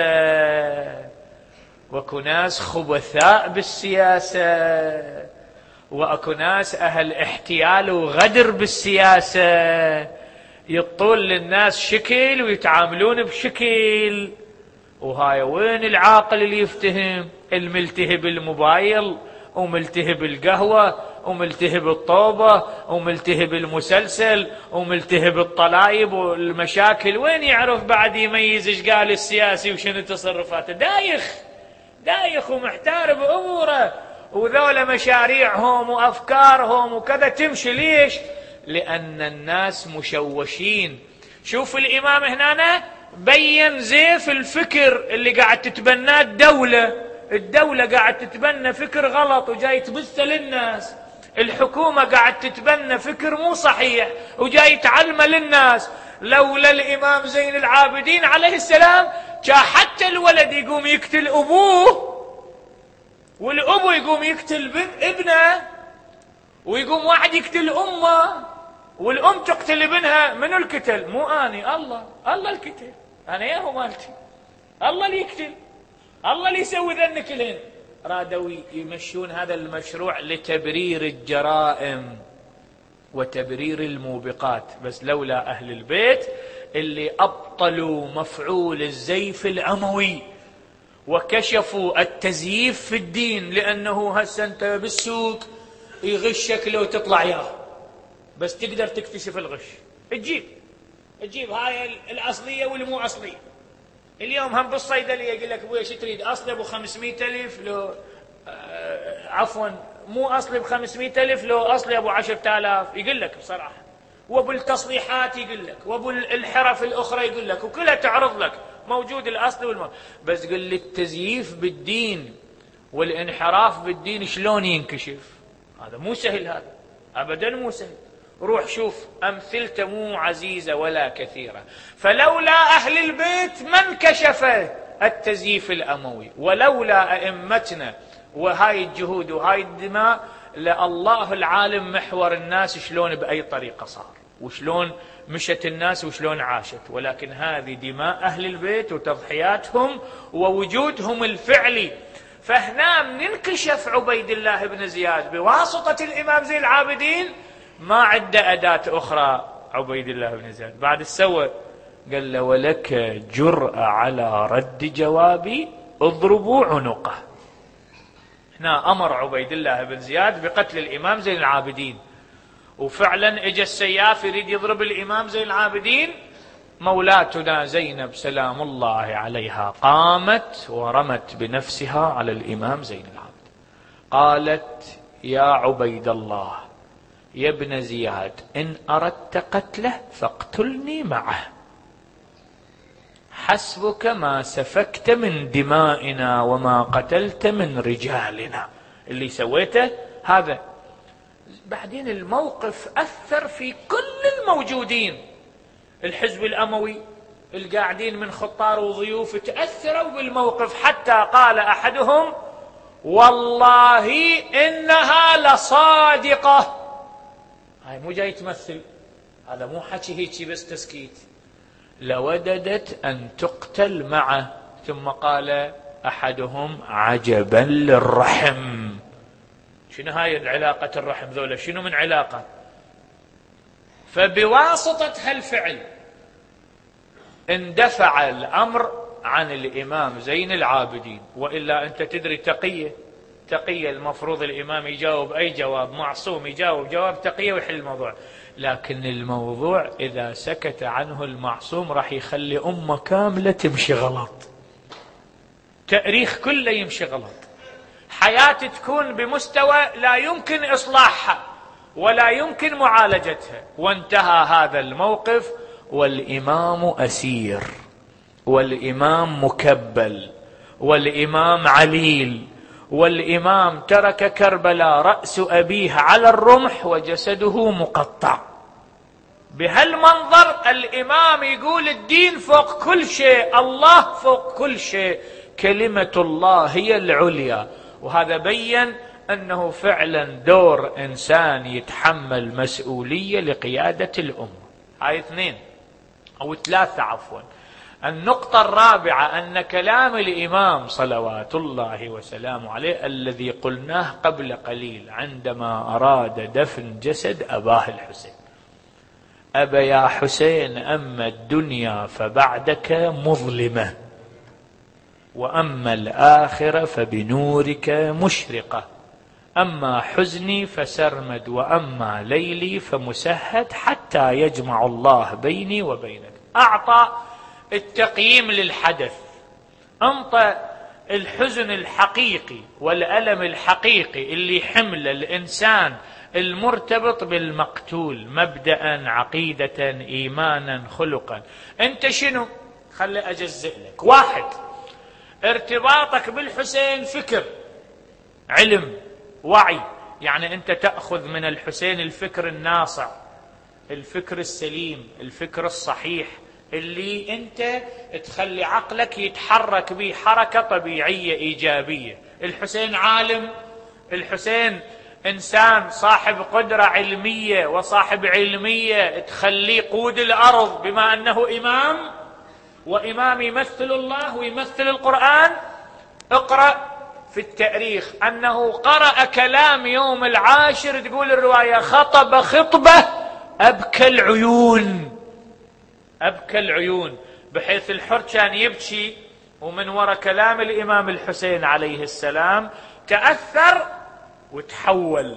A: وأكو ناس خبثاء بالسياسة، وأكو ناس أهل احتيال وغدر بالسياسة، يطول للناس شكل ويتعاملون بشكل. وهاي وين العاقل اللي يفتهم؟ الملتهي بالموبايل وملتهي بالقهوة وملتهي بالطوبة وملتهي بالمسلسل وملتهي بالطلايب والمشاكل، وين يعرف بعد يميز ايش قال السياسي وشنو تصرفاته؟ دايخ دايخ ومحتار بأموره، وذولا مشاريعهم وأفكارهم وكذا تمشي. ليش؟ لأن الناس مشوشين. شوف الإمام هنا بين زيف الفكر اللي قاعد تتبناه الدولة. الدولة قاعد تتبنى فكر غلط وجاي تبثه للناس، الحكومة قاعد تتبنى فكر مو صحيح وجاي تعلمه للناس. لولا الإمام زين العابدين عليه السلام كان حتى الولد يقوم يقتل أبوه، والأبو يقوم يقتل ابنه، ويقوم واحد يقتل أمه، والأم تقتل ابنها. منو القتل؟ مو أني، الله الله القتل، أنا ياهو مالتي، الله اللي يقتل، الله اللي يسوي ذن كلهن. رادوا يمشون هذا المشروع لتبرير الجرائم وتبرير الموبقات. بس لولا أهل البيت اللي أبطلوا مفعول الزيف الأموي وكشفوا التزييف في الدين، لأنه هسه أنت بالسوق يغشك لو تطلع ياه، بس تقدر تكتشف الغش، تجيب تجيب هاي الأصلية والمو أصلية. اليوم هم بالصيدلية يقول لك ابوي ايش تريد؟ اصلي ابو خمسمائة الف لو آه عفوا مو اصلي بخمسمائة الف لو اصلي ابو عشرة آلاف، يقول لك بصراحة. وابو التصليحات يقول لك، وابو الحرف الاخرى يقول لك، وكلها تعرض لك موجود الاصل والم. بس قل لي التزييف بالدين والانحراف بالدين شلون ينكشف؟ هذا مو سهل، هذا ابدا مو سهل. روح شوف أمثلته مو عزيزة ولا كثيرة. فلولا أهل البيت ما انكشف التزييف الأموي، ولولا أئمتنا وهاي الجهود وهاي الدماء لله العالم محور الناس شلون بأي طريقة صار، وشلون مشت الناس وشلون عاشت. ولكن هذه دماء أهل البيت وتضحياتهم ووجودهم الفعلي. فهنا من انكشف عبيد الله بن زياد بواسطة الإمام زين العابدين ما عنده أداة أخرى. عبيد الله بن زياد بعد السوى قال له ولك جرأة على رد جوابي اضربوا عنقه. هنا أمر عبيد الله بن زياد بقتل الإمام زين العابدين، وفعلا اجى السياف يريد يضرب الإمام زين العابدين، مولاتنا زينب سلام الله عليها قامت ورمت بنفسها على الإمام زين العابدين، قالت: يا عبيد الله يا ابن زياد، إن أردت قتله فاقتلني معه، حسبك ما سفكت من دمائنا وما قتلت من رجالنا. اللي سويته هذا. بعدين الموقف أثر في كل الموجودين، الحزب الأموي القاعدين من خطار وضيوف تأثروا بالموقف، حتى قال أحدهم: والله إنها لصادقة. هاي مو جاي تمثل، هذا مو حكي هيك بس تسكيت، لوددت أن تقتل معه. ثم قال أحدهم: عجبا للرحم. شنو هاي العلاقة الرحم ذولا؟ شنو من علاقة؟ فبواسطة هالفعل اندفع الأمر عن الإمام زين العابدين. وإلا أنت تدري تقية تقية المفروض الإمام يجاوب أي جواب، معصوم يجاوب جواب تقية ويحل الموضوع. لكن الموضوع إذا سكت عنه المعصوم راح يخلي أمة كاملة تمشي غلط، تاريخ كله يمشي غلط، حياة تكون بمستوى لا يمكن إصلاحها ولا يمكن معالجتها. وانتهى هذا الموقف والإمام أسير، والإمام مكبل، والإمام عليل، والإمام ترك كربلاء رأس أبيه على الرمح وجسده مقطع. بهالمنظر الإمام يقول: الدين فوق كل شيء، الله فوق كل شيء، كلمة الله هي العليا. وهذا بين أنه فعلا دور إنسان يتحمل مسؤولية لقيادة الأمة. هاي اثنين أو ثلاثة عفوا. النقطة الرابعة أن كلام الإمام صلوات الله وسلامه عليه الذي قلناه قبل قليل عندما أراد دفن جسد أباه الحسين: أبا يا حسين، أما الدنيا فبعدك مظلمة، وأما الآخرة فبنورك مشرقة، أما حزني فسرمد، وأما ليلي فمسهد، حتى يجمع الله بيني وبينك. أعطى التقييم للحدث، أنطى الحزن الحقيقي والألم الحقيقي اللي حمل الإنسان المرتبط بالمقتول مبدأ، عقيدة، إيمانا، خلقا. أنت شنو؟ خلي أجزئ لك. واحد، ارتباطك بالحسين فكر، علم، وعي، يعني أنت تأخذ من الحسين الفكر الناصع، الفكر السليم، الفكر الصحيح اللي أنت تخلي عقلك يتحرك به حركة طبيعية إيجابية. الحسين عالم، الحسين إنسان صاحب قدرة علمية وصاحب علمية تخليه قود الأرض، بما أنه إمام، وإمام يمثل الله ويمثل القرآن. اقرأ في التاريخ أنه قرأ كلام يوم العاشر، تقول الرواية: خطب خطبة أبكى العيون، أبكى العيون، بحيث الحر كان يبكي ومن وراء كلام الإمام الحسين عليه السلام تأثر وتحول.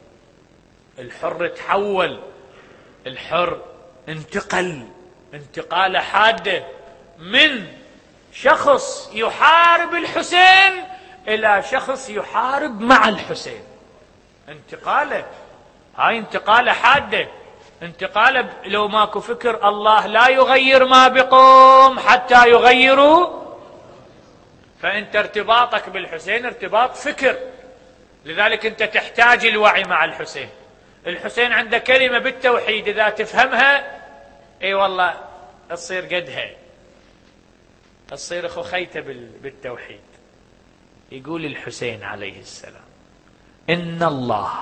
A: الحر تحول، الحر انتقل انتقال حادة من شخص يحارب الحسين إلى شخص يحارب مع الحسين. انتقاله هاي انتقالة حادة، انتقال لو ماكو فكر. الله لا يغير ما بقوم حتى يغيروا. فانت ارتباطك بالحسين ارتباط فكر، لذلك انت تحتاج الوعي مع الحسين. الحسين عنده كلمة بالتوحيد اذا تفهمها اي والله تصير قدها، تصير اخو خيته بالتوحيد. يقول الحسين عليه السلام: إن الله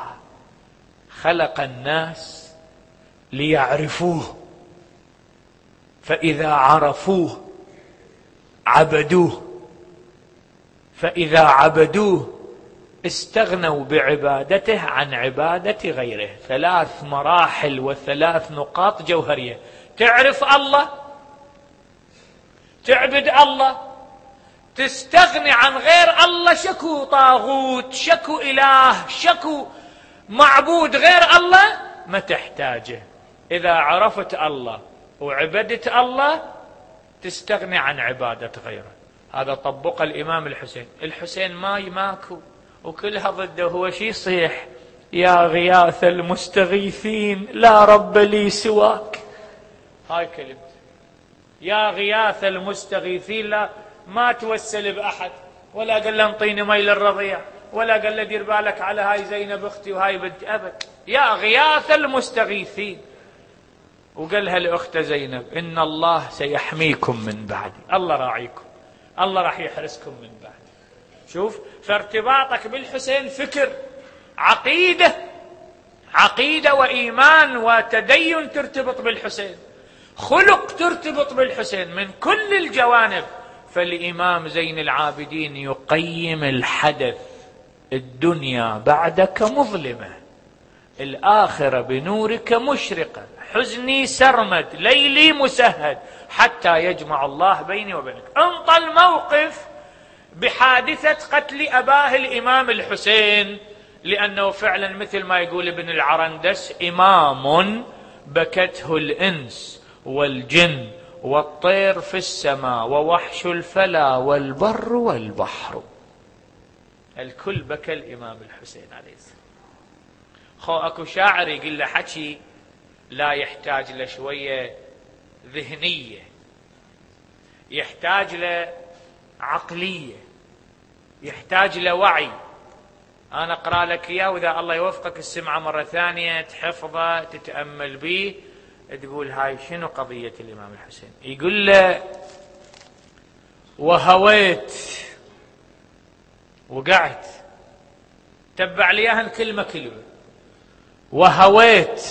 A: خلق الناس ليعرفوه، فإذا عرفوه عبدوه، فإذا عبدوه استغنوا بعبادته عن عبادة غيره. ثلاث مراحل وثلاث نقاط جوهرية: تعرف الله، تعبد الله، تستغني عن غير الله. شكو طاغوت، شكو إله، شكو معبود غير الله ما تحتاجه. إذا عرفت الله وعبدت الله تستغني عن عبادة غيره. هذا طبق الإمام الحسين. الحسين ماي ماكو وكلها ضده، هو شي يصيح؟ يا غياث المستغيثين لا رب لي سواك. هاي كلمة يا غياث المستغيثين، لا ما توسل بأحد، ولا قال له انطيني مي للرضيع، ولا قال له دير بالك على هاي زينب اختي وهاي بنتي، ابد. يا غياث المستغيثين. وقالها لاخته زينب ان الله سيحميكم من بعدي، الله راعيكم، الله راح يحرسكم من بعدي. شوف، فارتباطك بالحسين فكر، عقيدة، عقيدة وإيمان وتدين ترتبط بالحسين، خلق ترتبط بالحسين من كل الجوانب. فالإمام زين العابدين يقيم الحدث: الدنيا بعدك مظلمة، الآخرة بنورك مشرقة، حزني سرمد، ليلي مسهد، حتى يجمع الله بيني وبينك. انطى الموقف بحادثة قتل أباه الإمام الحسين، لأنه فعلا مثل ما يقول ابن العرندس: إمام بكته الإنس والجن والطير في السماء ووحش الفلا والبر والبحر. الكل بكى الإمام الحسين عليه السلام. خو أكو شاعر يقول له حكي لا يحتاج له شوية ذهنية، يحتاج له عقلية، يحتاج له وعي. أنا أقرأ لك إياه، وإذا الله يوفقك السمعة مرة ثانية تحفظه تتأمل به، تقول هاي شنو قضية الإمام الحسين. يقول له: وهويت، وقعت، تبع لي إياها كلمة كلمة. وهويت،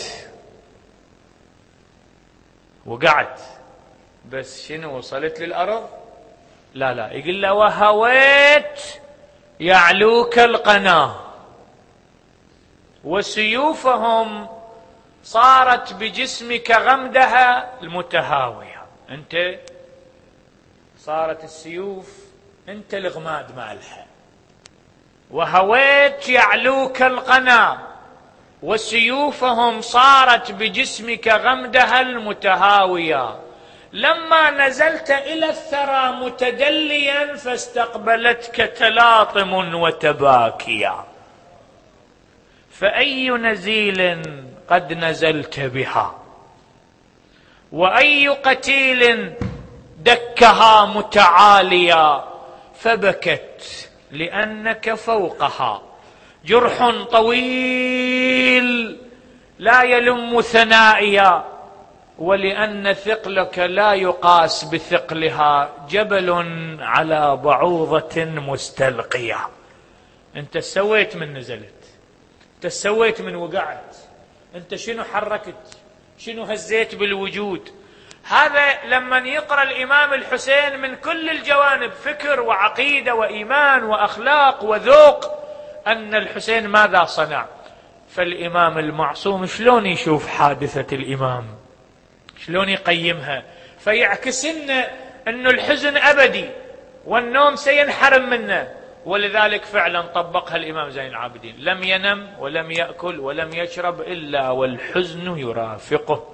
A: وقعت، بس شنو وصلت للأرض؟ لا لا، يقول له: وهويت يعلوك القناة وسيوفهم صارت بجسمك غمدها المتهاوية. انت صارت السيوف انت الغماد مالها. وهويت يعلوك القنا وسيوفهم صارت بجسمك غمدها المتهاوية. لما نزلت إلى الثرى متدليا فاستقبلتك تلاطم وتباكيا. فأي نزيل قد نزلت بها، وأي قتيل دكها متعاليا، فبكت لأنك فوقها. جرح طويل لا يلم ثنائيا، ولأن ثقلك لا يقاس بثقلها، جبل على بعوضة مستلقية. انت سويت من نزلت، انت سويت من وقعت، انت شنو حركت، شنو هزيت بالوجود. هذا لما يقرأ الإمام الحسين من كل الجوانب، فكر وعقيدة وإيمان وأخلاق وذوق، أن الحسين ماذا صنع. فالإمام المعصوم شلون يشوف حادثة الإمام، شلون يقيمها، فيعكس لنا أن الحزن أبدي والنوم سينحرم منه. ولذلك فعلا طبقها الإمام زين العابدين: لم ينم ولم يأكل ولم يشرب إلا والحزن يرافقه.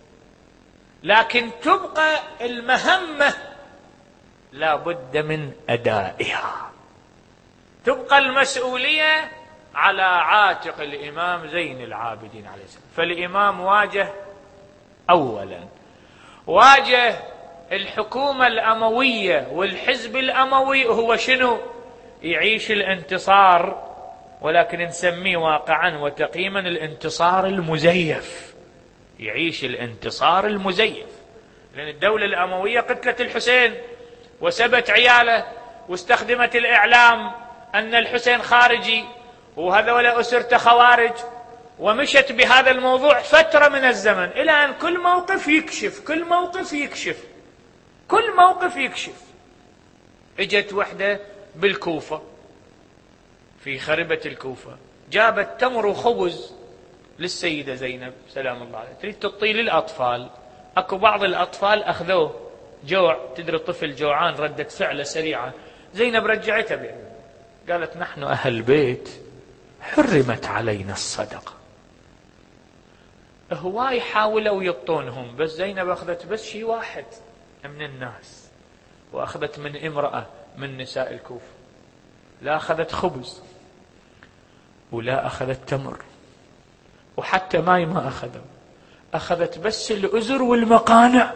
A: لكن تبقى المهمة لا بد من أدائها، تبقى المسؤولية على عاتق الإمام زين العابدين عليه السلام. فالإمام واجه، أولا واجه الحكومة الأموية والحزب الأموي. هو شنو؟ يعيش الانتصار، ولكن نسميه واقعا وتقييما الانتصار المزيف. يعيش الانتصار المزيف، لأن الدولة الأموية قتلت الحسين وسبت عياله، واستخدمت الإعلام أن الحسين خارجي وهذول أسرته خوارج، ومشت بهذا الموضوع فترة من الزمن، إلى أن كل موقف يكشف، كل موقف يكشف، كل موقف يكشف. اجت وحدة بالكوفة، في خربة الكوفة، جابت تمر وخبز للسيدة زينب سلام الله عليها، تريد تعطيه للأطفال. أكو بعض الأطفال أخذوه، جوع، تدري الطفل جوعان ردة فعله سريعة. زينب رجعتها بيه، قالت: نحن أهل بيت حرمت علينا الصدقة، هواي حاولوا يبطونهم، بس زينب أخذت بس شيء واحد من الناس، وأخذت من امرأة من نساء الكوفة. لا أخذت خبز ولا أخذت تمر وحتى ماي ما أخذوا، أخذت بس الأزر والمقانع،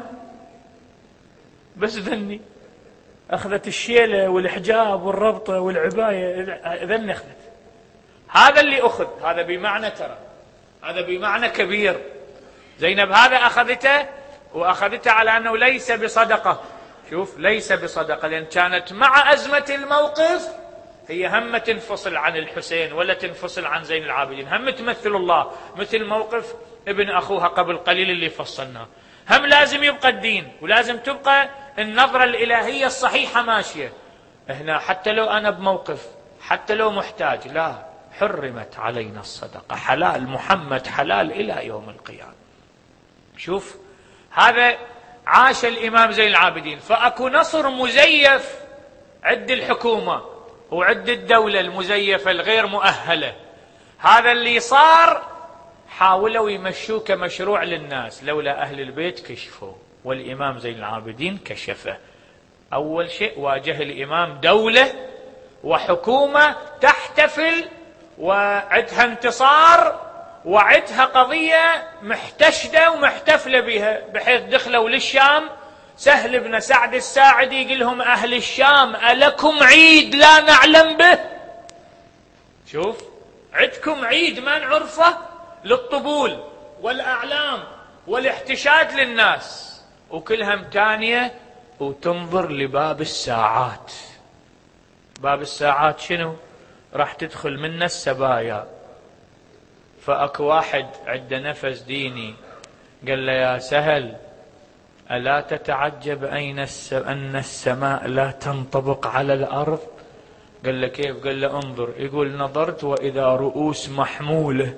A: بس ذني أخذت الشيلة والحجاب والربطة والعباية، ذني أخذت. هذا اللي أخذ، هذا بمعنى ترى، هذا بمعنى كبير. زينب هذا أخذته، وأخذته على أنه ليس بصدقة. شوف، ليس بصدقة، لأن كانت مع أزمة الموقف هي هم تنفصل عن الحسين ولا تنفصل عن زين العابدين، هم تمثل الله، مثل موقف ابن أخوها قبل قليل اللي فصلناه. هم لازم يبقى الدين، ولازم تبقى النظرة الإلهية الصحيحة ماشية. هنا حتى لو أنا بموقف، حتى لو محتاج، لا، حرمت علينا الصدقة، حلال، محمد حلال إلى يوم القيامة. شوف، هذا عاش الإمام زين العابدين. فأكو نصر مزيف عد الحكومة وعد الدولة المزيفة الغير مؤهلة. هذا اللي صار، حاولوا يمشوه كمشروع للناس، لولا أهل البيت كشفوه، والإمام زين العابدين كشفه. أول شيء واجه الإمام دولة وحكومة تحتفل وعدها انتصار وعدها قضية محتشدة ومحتفلة بها، بحيث دخلوا للشام. سهل بن سعد الساعدي يقول لهم أهل الشام ألكم عيد لا نعلم به؟ شوف، عدكم عيد ما نعرفه للطبول والأعلام والاحتشاد للناس، وكلها متانية وتنظر لباب الساعات. باب الساعات شنو؟ راح تدخل منه السبايا. فأكو واحد عنده نفس ديني قال له يا سهل ألا تتعجب أين الس... أن السماء لا تنطبق على الأرض؟ قال له كيف؟ قال له انظر. يقول نظرت وإذا رؤوس محمولة.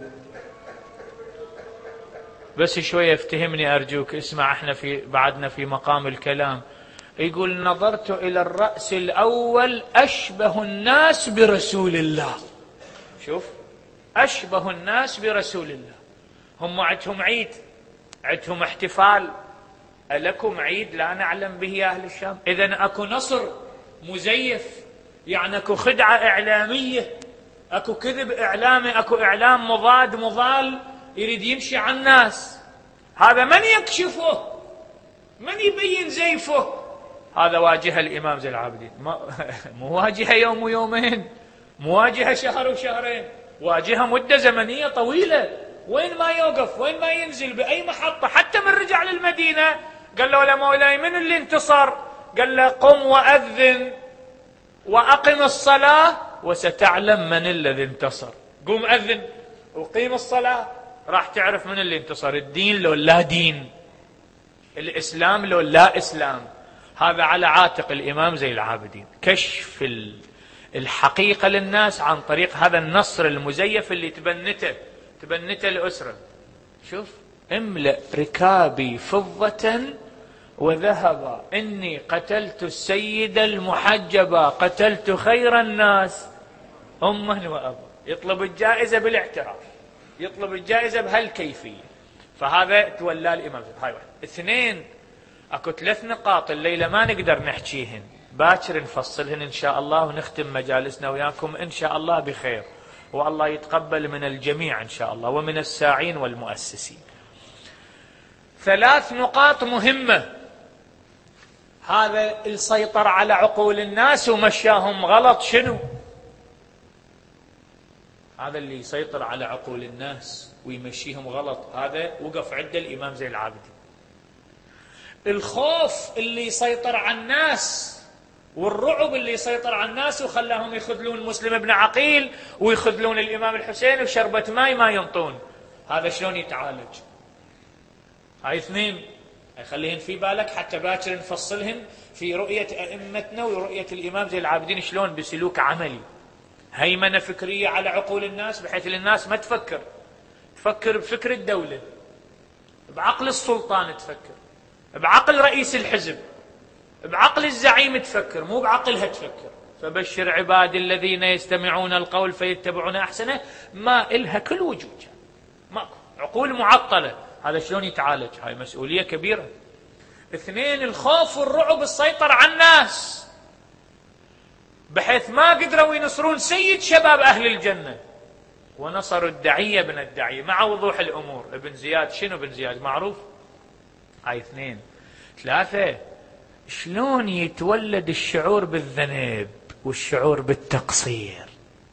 A: بس شوية افتهمني أرجوك، اسمع، احنا في بعدنا في مقام الكلام. يقول نظرت إلى الرأس الأول أشبه الناس برسول الله. شوف، أشبه الناس برسول الله. هم عندهم عيد، عندهم احتفال، ألكم عيد لا نعلم به يا أهل الشام؟ إذن أكو نصر مزيف، يعني أكو خدعة إعلامية، أكو كذب إعلامي، أكو إعلام مضاد مضال يريد يمشي على الناس. هذا من يكشفه؟ من يبين زيفه؟ هذا واجهه الإمام زين العابدين، مو واجهه يوم ويومين، مو واجهه شهر وشهرين، واجهه مدة زمنية طويلة. وين ما يوقف، وين ما ينزل، بأي محطة، حتى من رجع للمدينة قال له يا مولاي من اللي انتصر؟ قال له قم وأذن وأقم الصلاة وستعلم من الذي انتصر. قم أذن وقيم الصلاة، راح تعرف من اللي انتصر، الدين لو لا دين، الإسلام لو لا إسلام. هذا على عاتق الإمام زين العابدين، كشف الحقيقة للناس عن طريق هذا النصر المزيف اللي تبنته تبنته الأسرة. شوف، املأ ركابي فضة وذهبا إني قتلت السيد المحجبا، قتلت خير الناس أما وأبا. يطلب الجائزة بالاعتراف، يطلب الجائزة بهالكيفية. فهذا تولى الإمام. هاي واحد. اثنين، اكو ثلاث نقاط الليلة ما نقدر نحكيهن، باكر نفصلهن إن شاء الله، ونختم مجالسنا وياكم إن شاء الله بخير، والله يتقبل من الجميع إن شاء الله، ومن الساعين والمؤسسين. ثلاث نقاط مهمة. هذا السيطر على عقول الناس ومشاهم غلط. شنو هذا اللي يسيطر على عقول الناس ويمشيهم غلط؟ هذا وقف عند الإمام زين العابدين. الخوف اللي يسيطر على الناس والرعب اللي يسيطر على الناس وخلاهم يخذلون مسلم بن عقيل ويخذلون الإمام الحسين وشربة ماي ما ينطون، هذا شلون يتعالج؟ هاي اثنين خليهن في بالك حتى باكر نفصلهن في رؤية أئمتنا ورؤية الإمام زين العابدين، شلون بسلوك عملي. هيمنة فكرية على عقول الناس بحيث الناس ما تفكر، تفكر بفكر الدولة، بعقل السلطان تفكر، بعقل رئيس الحزب، بعقل الزعيم تفكر، مو بعقلها تفكر. فبشر عبادي الذين يستمعون القول فيتبعون أحسنه، ما إلها كل وجود، ماكو عقول معطلة هذا شلون يتعالج؟ هاي مسؤولية كبيرة. اثنين، الخوف والرعب السيطر على الناس بحيث ما قدروا ينصرون سيد شباب أهل الجنة ونصروا الدعية بن الدعية مع وضوح الأمور. ابن زياد، شنو ابن زياد؟ معروف. هاي اثنين. ثلاثة، شلون يتولد الشعور بالذنب والشعور بالتقصير؟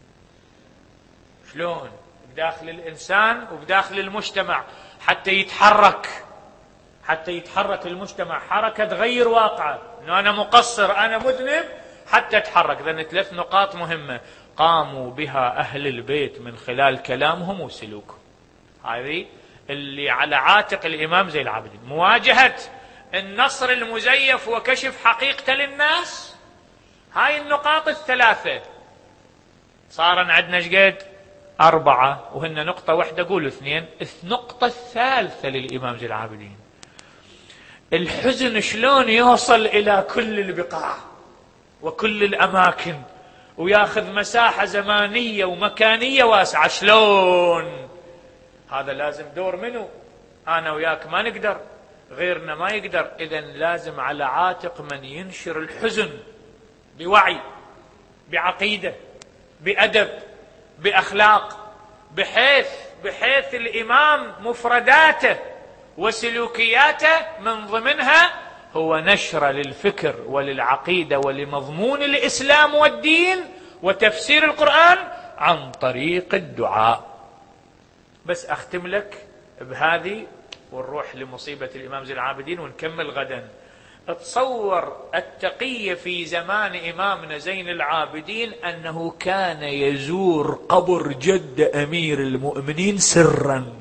A: شلون بداخل الإنسان وبداخل المجتمع حتى يتحرك حتى يتحرك المجتمع حركة تغير واقعه، انه انا مقصر انا مذنب حتى اتحرك. ذن ثلاث نقاط مهمة قاموا بها اهل البيت من خلال كلامهم وسلوكهم. هذه اللي على عاتق الامام زين العابدين، مواجهة النصر المزيف وكشف حقيقته للناس. هاي النقاط الثلاثة صار عندنا شقد أربعة، وهن نقطة واحدة قولوا اثنين. النقطة الثالثة للإمام زين العابدين، الحزن شلون يوصل إلى كل البقاع وكل الأماكن وياخذ مساحة زمانية ومكانية واسعة. شلون؟ هذا لازم دور منه. أنا وياك ما نقدر، غيرنا ما يقدر. إذن لازم على عاتق من ينشر الحزن بوعي، بعقيدة، بأدب، بأخلاق، بحيث بحيث الإمام مفرداته وسلوكياته من ضمنها هو نشر للفكر وللعقيدة ولمضمون الإسلام والدين وتفسير القرآن عن طريق الدعاء. بس أختم لك بهذه ونروح لمصيبة الإمام زين العابدين ونكمل غدا. تصور التقي في زمان إمامنا زين العابدين أنه كان يزور قبر جد أمير المؤمنين سرا.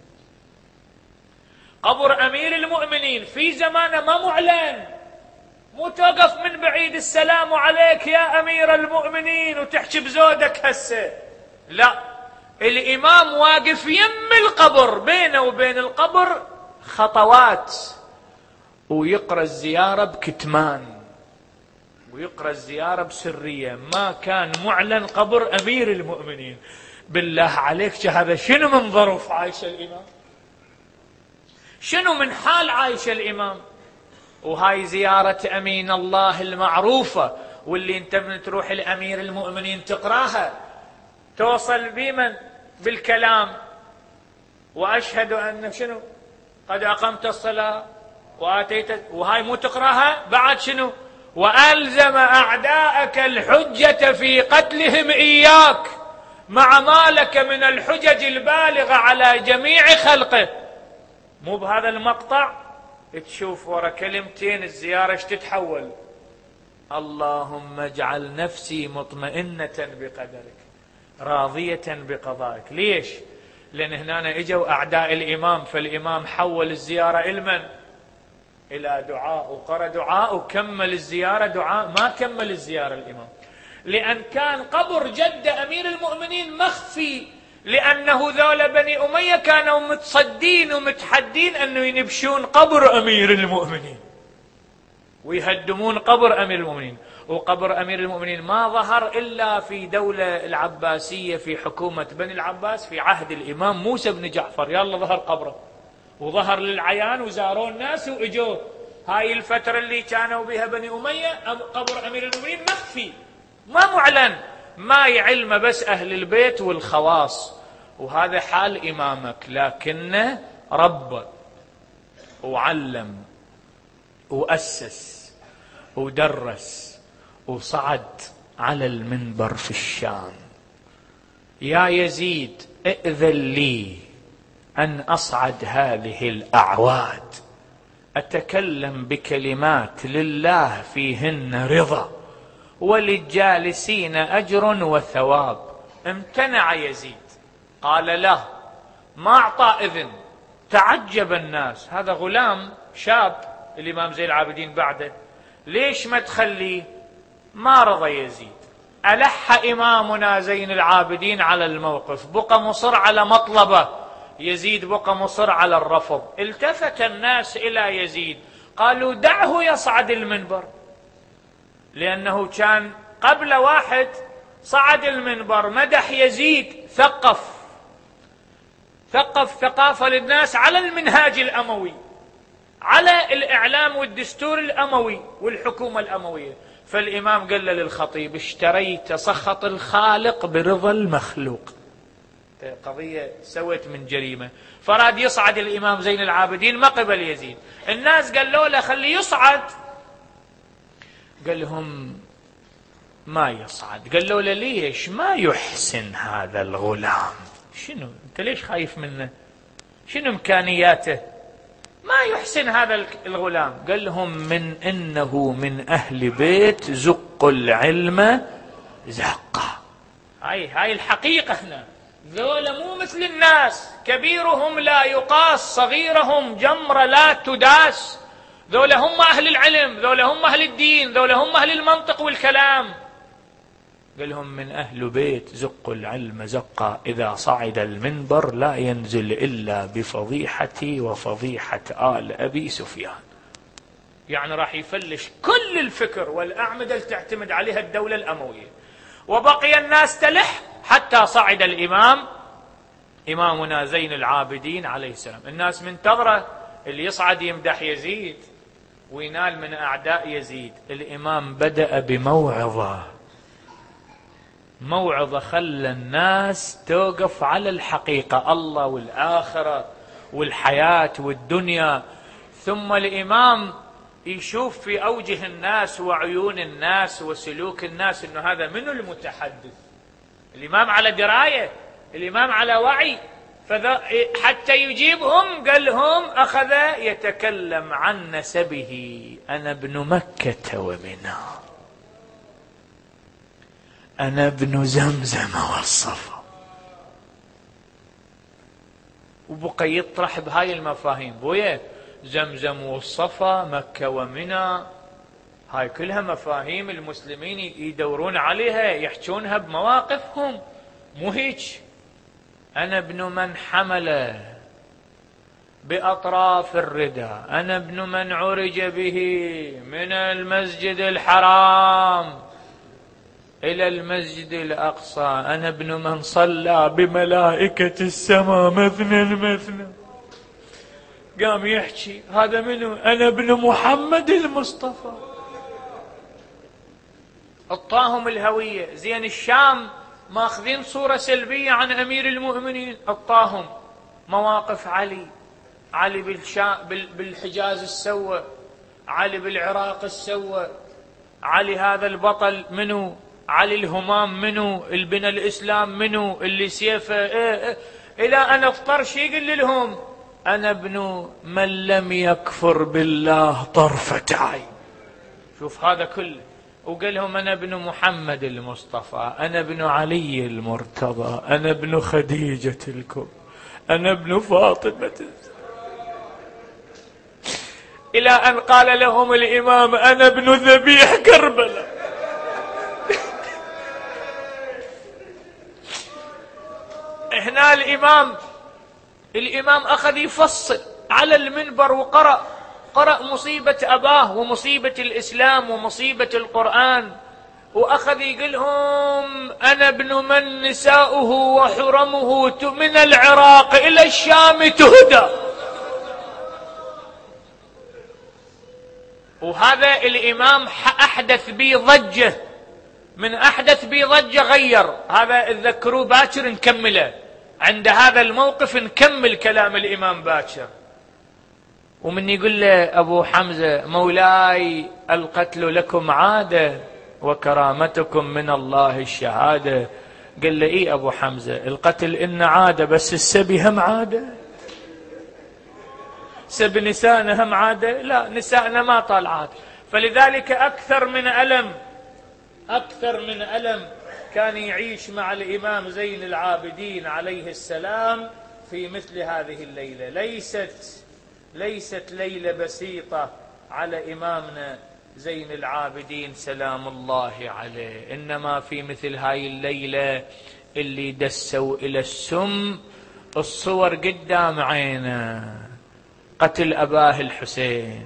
A: قبر أمير المؤمنين في زمانه ما معلن، مو توقف من بعيد السلام عليك يا أمير المؤمنين وتحكي بزودك هسه، لا، الإمام واقف يم القبر، بينه وبين القبر خطوات، ويقرأ الزيارة بكتمان ويقرأ الزيارة بسرية، ما كان معلن قبر أمير المؤمنين. بالله عليك هذا شنو من ظروف عايشة الإمام؟ شنو من حال عايشة الإمام؟ وهاي زيارة أمين الله المعروفة، واللي انت من تروح الأمير المؤمنين تقراها توصل بمن؟ بالكلام. وأشهد أن شنو؟ قد أقمت الصلاة وآتيت، وهاي مو تقراها بعد شنو؟ وألزم أعداءك الحجة في قتلهم إياك مع ما لك من الحجج البالغة على جميع خلقه. مو بهذا المقطع تشوف ورا كلمتين الزيارة ايش تتحول؟ اللهم اجعل نفسي مطمئنة بقدرك راضية بقضائك. ليش؟ لأن هنا اجوا أعداء الإمام، فالإمام حول الزيارة إلمن؟ إلى دعاء، وقرأ دعاء وكمل الزيارة دعاء. ما كمل الزيارة الإمام لأن كان قبر جد أمير المؤمنين مخفي، لأنه ذول بني أمية كانوا متصدين ومتحدين أنه ينبشون قبر أمير المؤمنين ويهدمون قبر أمير المؤمنين. وقبر أمير المؤمنين ما ظهر إلا في دولة العباسية في حكومة بني العباس في عهد الإمام موسى بن جعفر، يلا ظهر قبره وظهر للعيان وزاروا الناس وإجوا. هاي الفترة اللي كانوا بها بني أمية قبر أمير المؤمنين مخفي ما معلن، ما يعلم بس أهل البيت والخواص. وهذا حال إمامك، لكنه رب وعلم وأسس ودرس وصعد على المنبر في الشام. يا يزيد ائذن لي أن أصعد هذه الأعواد أتكلم بكلمات لله فيهن رضا وللجالسين أجر وثواب. امتنع يزيد، قال له ما أعطى إذن. تعجب الناس، هذا غلام شاب الإمام زين العابدين بعده، ليش ما تخليه؟ ما رضى يزيد. ألح إمامنا زين العابدين على الموقف، بقى مصر على مطلبه. يزيد بقى مصر على الرفض. التفت الناس إلى يزيد قالوا دعه يصعد المنبر، لأنه كان قبل واحد صعد المنبر مدح يزيد ثقف، ثقف ثقافة للناس على المنهاج الأموي، على الإعلام والدستور الأموي والحكومة الأموية. فالإمام قال للخطيب: اشتريت سخط الخالق برضا المخلوق. قضية سوت من جريمة. فراد يصعد الإمام زين العابدين ما قبل يزيد. الناس قالوا له خليه يصعد، قال لهم ما يصعد. قالوا له ليش؟ ما يحسن هذا الغلام. شنو انت ليش خايف منه؟ شنو امكانياته؟ ما يحسن هذا الغلام. قال لهم: من انه من اهل بيت زق العلم زقه. هاي هاي الحقيقه. هنا ذولا مو مثل الناس، كبيرهم لا يقاس، صغيرهم جمره لا تداس. ذولا هم اهل العلم، ذولا هم اهل الدين، ذولا هم اهل المنطق والكلام. قال لهم: من أهل بيت زق العلم زقا، إذا صعد المنبر لا ينزل إلا بفضيحتي وفضيحة آل أبي سفيان. يعني راح يفلش كل الفكر والأعمدة اللي تعتمد عليها الدولة الأموية. وبقي الناس تلح حتى صعد الإمام، إمامنا زين العابدين عليه السلام. الناس منتظرة اللي يصعد يمدح يزيد وينال من أعداء يزيد. الإمام بدأ بموعظة، موعظة خلى الناس توقف على الحقيقة، الله والآخرة والحياة والدنيا. ثم الإمام يشوف في أوجه الناس وعيون الناس وسلوك الناس إنه هذا منو المتحدث. الإمام على دراية، الإمام على وعي، حتى يجيبهم قال لهم أخذ يتكلم عن نسبه: أنا ابن مكة ومنى، أنا ابن زمزم والصفا. وبقى يطرح بهاي المفاهيم. بويا زمزم والصفا، مكة ومنى، هاي كلها مفاهيم المسلمين يدورون عليها، يحجونها بمواقفهم، مو هيك. أنا ابن من حمل بأطراف الردى، أنا ابن من عرج به من المسجد الحرام إلى المسجد الأقصى، أنا ابن من صلى بملائكة السماء مثنى مثنى. قام يحكي هذا منو؟ أنا ابن محمد المصطفى. اعطاهم الهوية. زين الشام ماخذين صورة سلبية عن أمير المؤمنين، اعطاهم مواقف علي، علي بالشام بالحجاز السوى، علي بالعراق السوى، علي هذا البطل منو؟ علي الهمام منو؟ البنى الإسلام منو؟ اللي سيفه إيه إيه. إلى أن اضطر شي يقول لهم: أنا ابن من لم يكفر بالله طرفة عين. شوف هذا كله. وقال لهم: أنا ابن محمد المصطفى، أنا ابن علي المرتضى، أنا ابن خديجة الكبرى، أنا ابن فاطمة. إلى أن قال لهم الإمام: أنا ابن ذبيح كربلاء. هنا الإمام الإمام أخذ يفصل على المنبر وقرأ قرأ مصيبة أباه ومصيبة الإسلام ومصيبة القرآن، وأخذ يقولهم: أنا ابن من نساؤه وحرمه من العراق إلى الشام تهدى. وهذا الإمام أحدث بي ضجة، من أحدث بي ضجة غير هذا. تذكروا باكر نكمله، عند هذا الموقف نكمل كلام الإمام باكر. ومن يقول له أبو حمزة: مولاي القتل لكم عادة وكرامتكم من الله الشهادة. قال له: إيه أبو حمزة، القتل إن عادة، بس السبي هم عادة؟ سب نساءنا هم عادة؟ لا، نساءنا ما طالعات. فلذلك أكثر من ألم أكثر من ألم كان يعيش مع الإمام زين العابدين عليه السلام في مثل هذه الليلة. ليست ليست ليلة بسيطة على إمامنا زين العابدين سلام الله عليه، إنما في مثل هاي الليلة اللي دسوا إلى السم الصور قدام عينه: قتل أباه الحسين،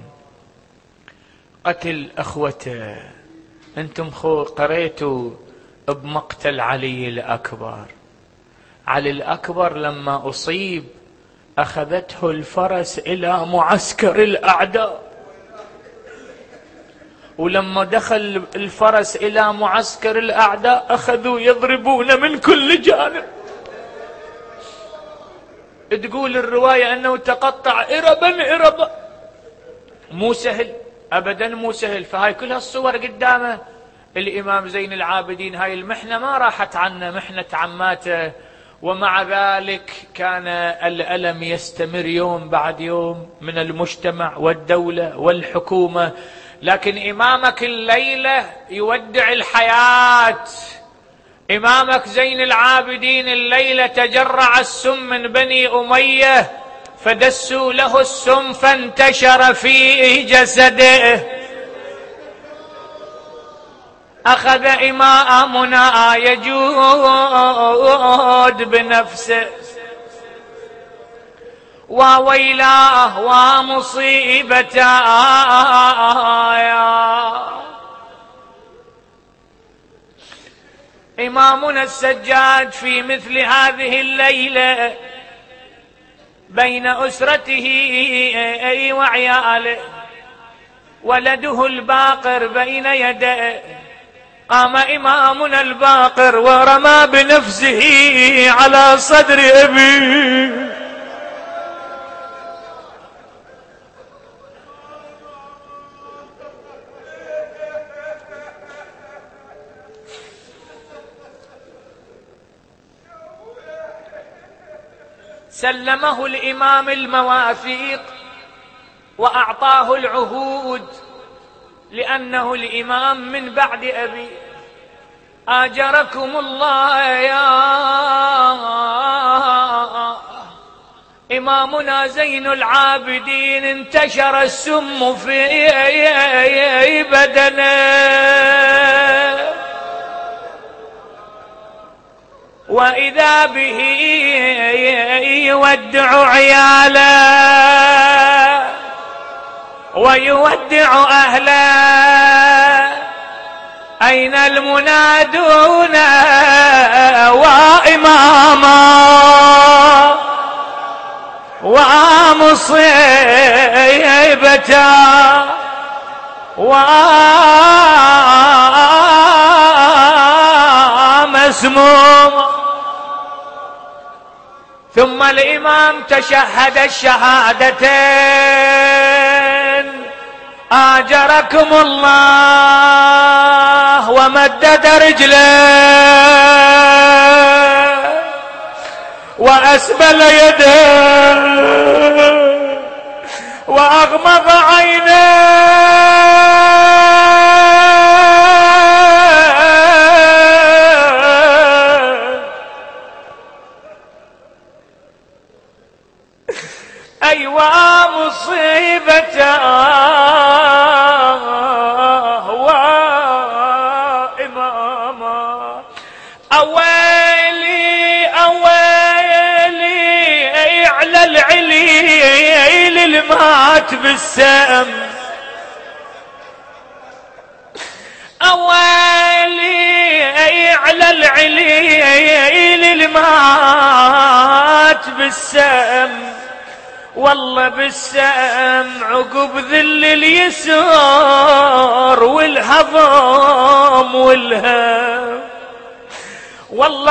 A: قتل أخوته. أنتم خو قريتوا بمقتل علي الأكبر. علي الأكبر لما أصيب أخذته الفرس إلى معسكر الأعداء، ولما دخل الفرس إلى معسكر الأعداء أخذوا يضربون من كل جانب. تقول الرواية أنه تقطع إربا إربا. مو سهل أبدا، مو سهل. فهاي كل هالصور قدامه الإمام زين العابدين، هاي المحنة ما راحت عنه، محنة عماته، ومع ذلك كان الألم يستمر يوم بعد يوم من المجتمع والدولة والحكومة. لكن إمامك الليلة يودع الحياة، إمامك زين العابدين الليلة تجرع السم من بني أمية فدسوا له السم فانتشر في جسده. أخذ إمامنا يجود بنفسه، وويلاه ومصيبتاه. إمامنا السجاد في مثل هذه الليلة بين أسرته وعياله، ولده الباقر بين يديه، قام إمامنا الباقر ورمى بنفسه على صدر أبيه. سلمه الإمام المواثيق وأعطاه العهود، لأنه الإمام من بعد أبي. آجركم الله يا إمامنا زين العابدين، انتشر السم في بدنه، وإذا به يودع عياله ويودع أهله. أين المنادون وإماما ومصيبتا ومسموم. ثم الإمام تشهد الشهادتين، آجركم الله، ومدد رجله وأسبل يده وأغمض عينيه. أيوة مصيبته وإماما. أويلي أويلي على العليل المات بالسم، أويلي على العليل المات بالسم. والله بالسم عقب ذل اليسار والهضم والهم، والله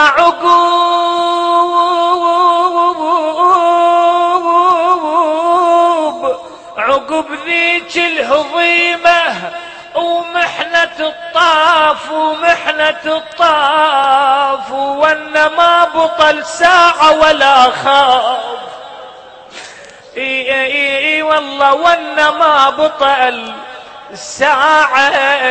A: عقوب عقب ذيك الهضيمة ومحنة الطاف ومحنة الطاف، وانما بطل ساعة ولا خاف. اي اي اي والله وانما بطل ساعة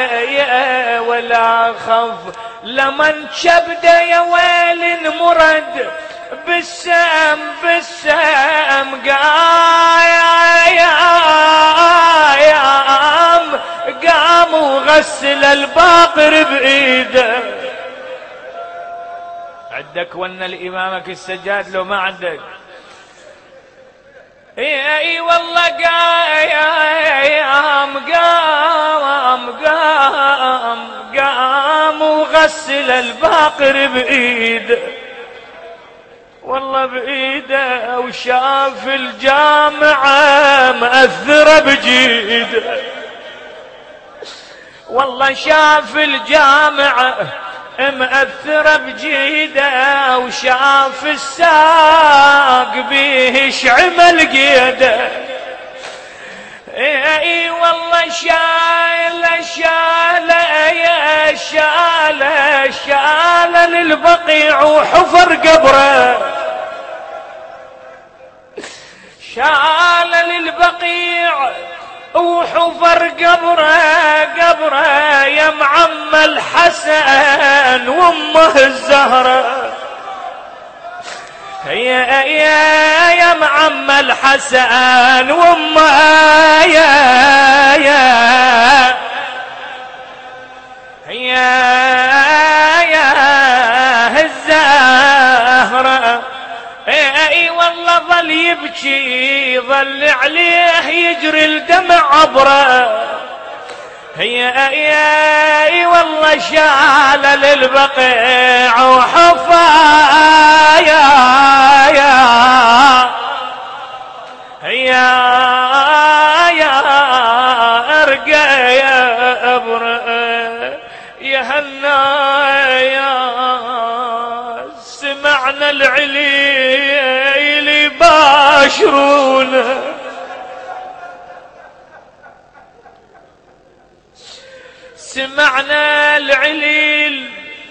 A: ولا خف. لمن شبده يا ويل مرد بالسم بالسم قام قام وغسل الباقر بإيده. عندك ون لإمامك السجاد لو ما عندك؟ اي اي والله قام قام قام قام وغسل الباقر بإيده، والله بإيده وشاف الجامعة مأثرة بجيده، والله شاف الجامعة مأثرة بجيده، وشاف الساق بيه شعمل قيده. اي والله شاله شاله يا شاله شاله للبقيع وحفر قبره، شاله للبقيع وحفر قبره قبره يا معم الحسن وامه الزهره. يا يا يا معم الحسن وامه يا يا يا يا الزهره. اي والله ظل يبكي ظل عليه يجري الدمع عبره. يا يا والله شال للبقيع وحفا يا يا يا يا ارقى يا ابرأ يا هالنايا. سمعنا العليل يباشرونه، سمعنا العليل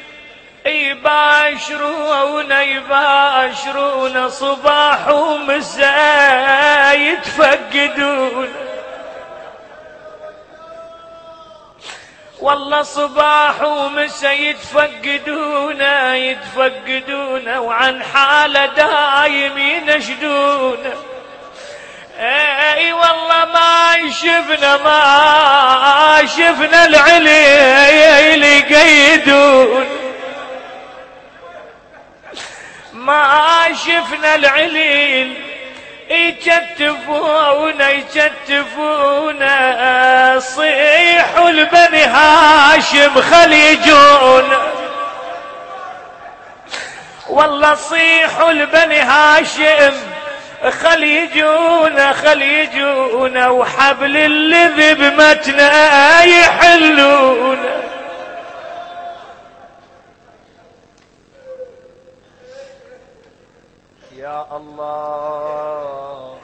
A: يباشرون يباشرون صباح ومساء يتفقدون. والله صباح ومساء يتفقدون يتفقدون وعن حاله دايم ينشدون. اي والله ما شفنا ما شفنا العليل يقيدون، ما شفنا العليل يكتفون يكتفون. صيحوا لبني هاشم خليجون، والله صيحوا لبني هاشم خليجون خليجون وحبل الذي بمتنا يحلون. يا الله.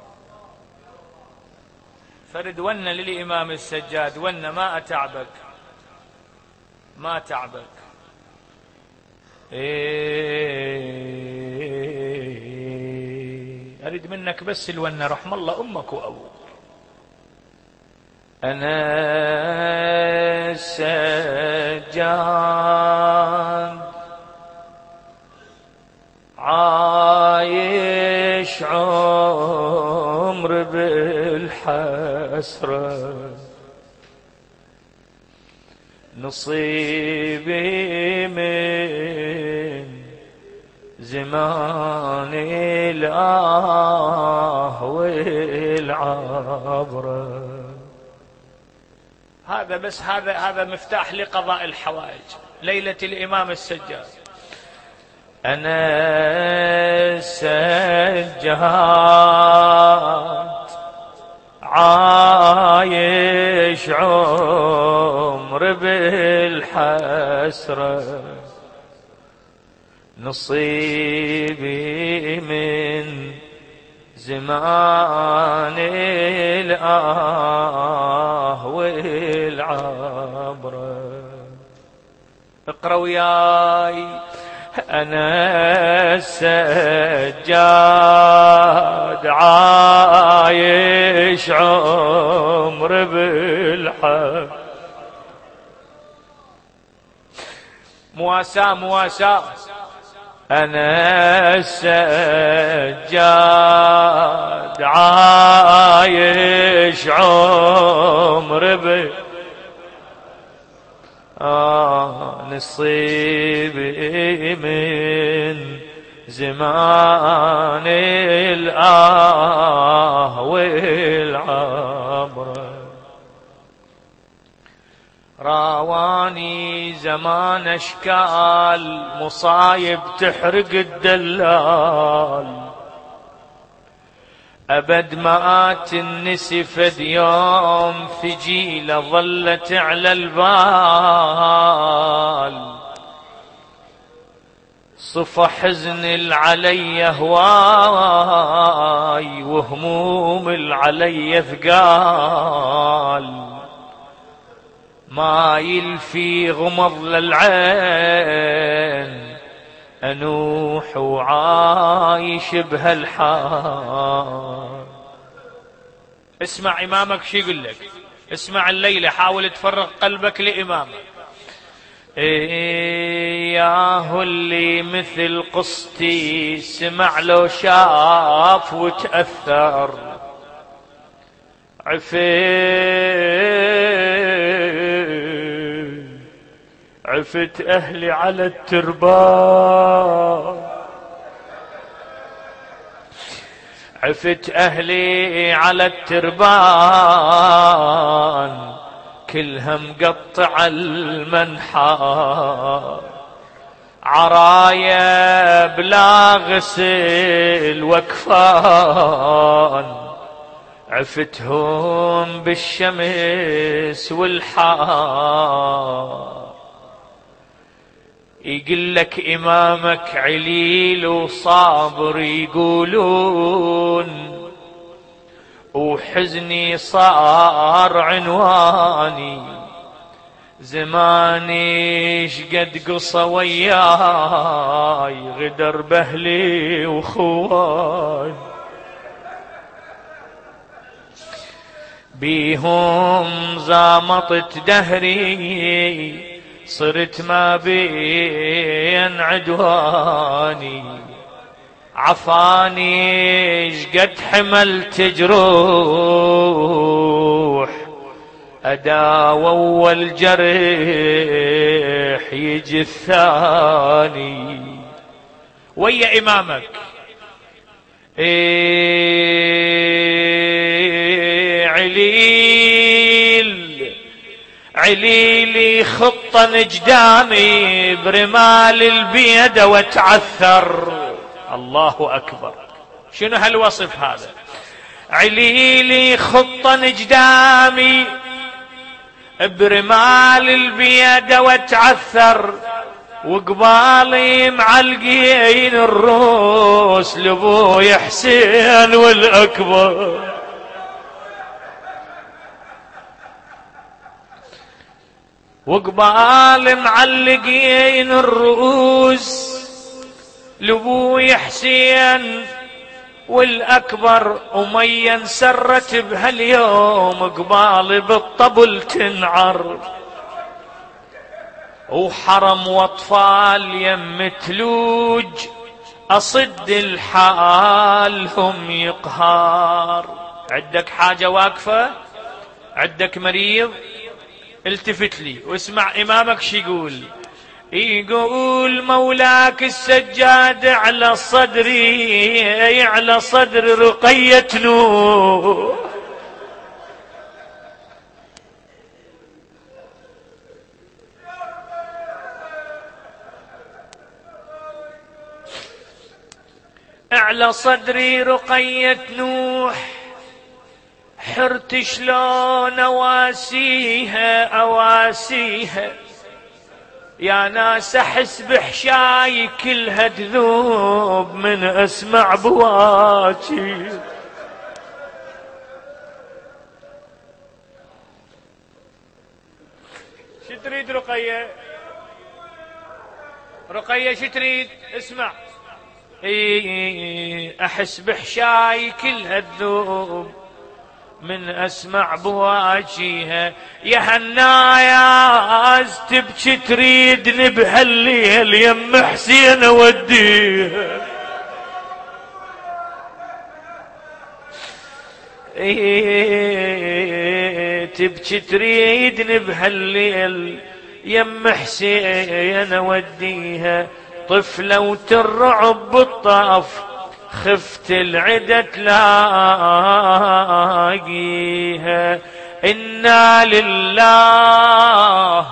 A: فرد ون للإمام السجاد ون ما أتعبك ما تعبك. إيه أريد منك بس الونة رحم الله أمك وأبوك. أنا سجاد عايش عمر بالحسرة، نصيبي من زمان الآه والعبرة. هذا بس هذا هذا مفتاح لقضاء الحوائج ليلة الإمام السجاد. أنا سجاد عايش عمر بالحسرة، نصيبي من زمان الآه والعبرة. اقرأ وياي. أنا سجاد عايش عمر بالحق. مواساة مواساة. أنا سجاد عايش عمر بالحق، آه نصيبي من زمان الآه والعبرة. راواني زمان اشكال مصايب تحرق الدلال، أبد ما تنسي فد يوم ثجيلة ظلت على البال، صفى حزن العلي هواي وهموم العلي ثقال، ما يلفي غمض للعين أنوح وعايش بهالحال. اسمع إمامك شو يقول لك، اسمع الليلة، حاول تفرغ قلبك لإمامك. إياه اللي مثل قصتي سمع لو شاف وتأثر، عفيت عفت أهلي على التربان، عفت أهلي على التربان، كلها مقطع المنحى، عرايا بلا غسل وكفان، عفتهم بالشمس والحار. يقول لك إمامك عليل وصابر يقولون، وحزني صار عنواني، زماني شقد قصى وياي، غدر بهلي وخوان، بيهم زامطت دهري، صرت ما بين عدواني، عفاني شقد حملت جروح، أداوى أول جرح يجي الثاني. ويا إمامك إيه عليل عليلي خطة نجدامي، برمال البيد وتعثر. الله أكبر، شنو هالوصف هذا؟ عليلي خطة نجدامي، برمال البيد وتعثر، وقبالي معلقين الروس لابوي حسين والأكبر. وقبال معلقين الرؤوس لابوي حسين والأكبر، أمية انسرت بهاليوم قبال بالطبل تنعر، وحرم واطفال يم تلوج، أصد الحال هم يقهار. عندك حاجة واقفة، عندك مريض، التفت لي واسمع إمامك شي يقول. يقول مولاك السجاد على صدري، على صدر رقية نور، على صدري رقية نوح، حرت شلون اواسيها اواسيها، يا ناس احس بحشاي كلها تذوب من اسمع بواكي. شو تريد رقية؟ رقية شو تريد؟ اسمع. اي احس بحشاي كلها تذوب من اسمع بواجيها، يا هالناياز تبكي تريدني بهالليل يم حسين اوديها. ايه تبكي تريدني بهالليل يم حسين اوديها، طفلة وترعب بالطاف خفت العدة تلاقيها، إنا لله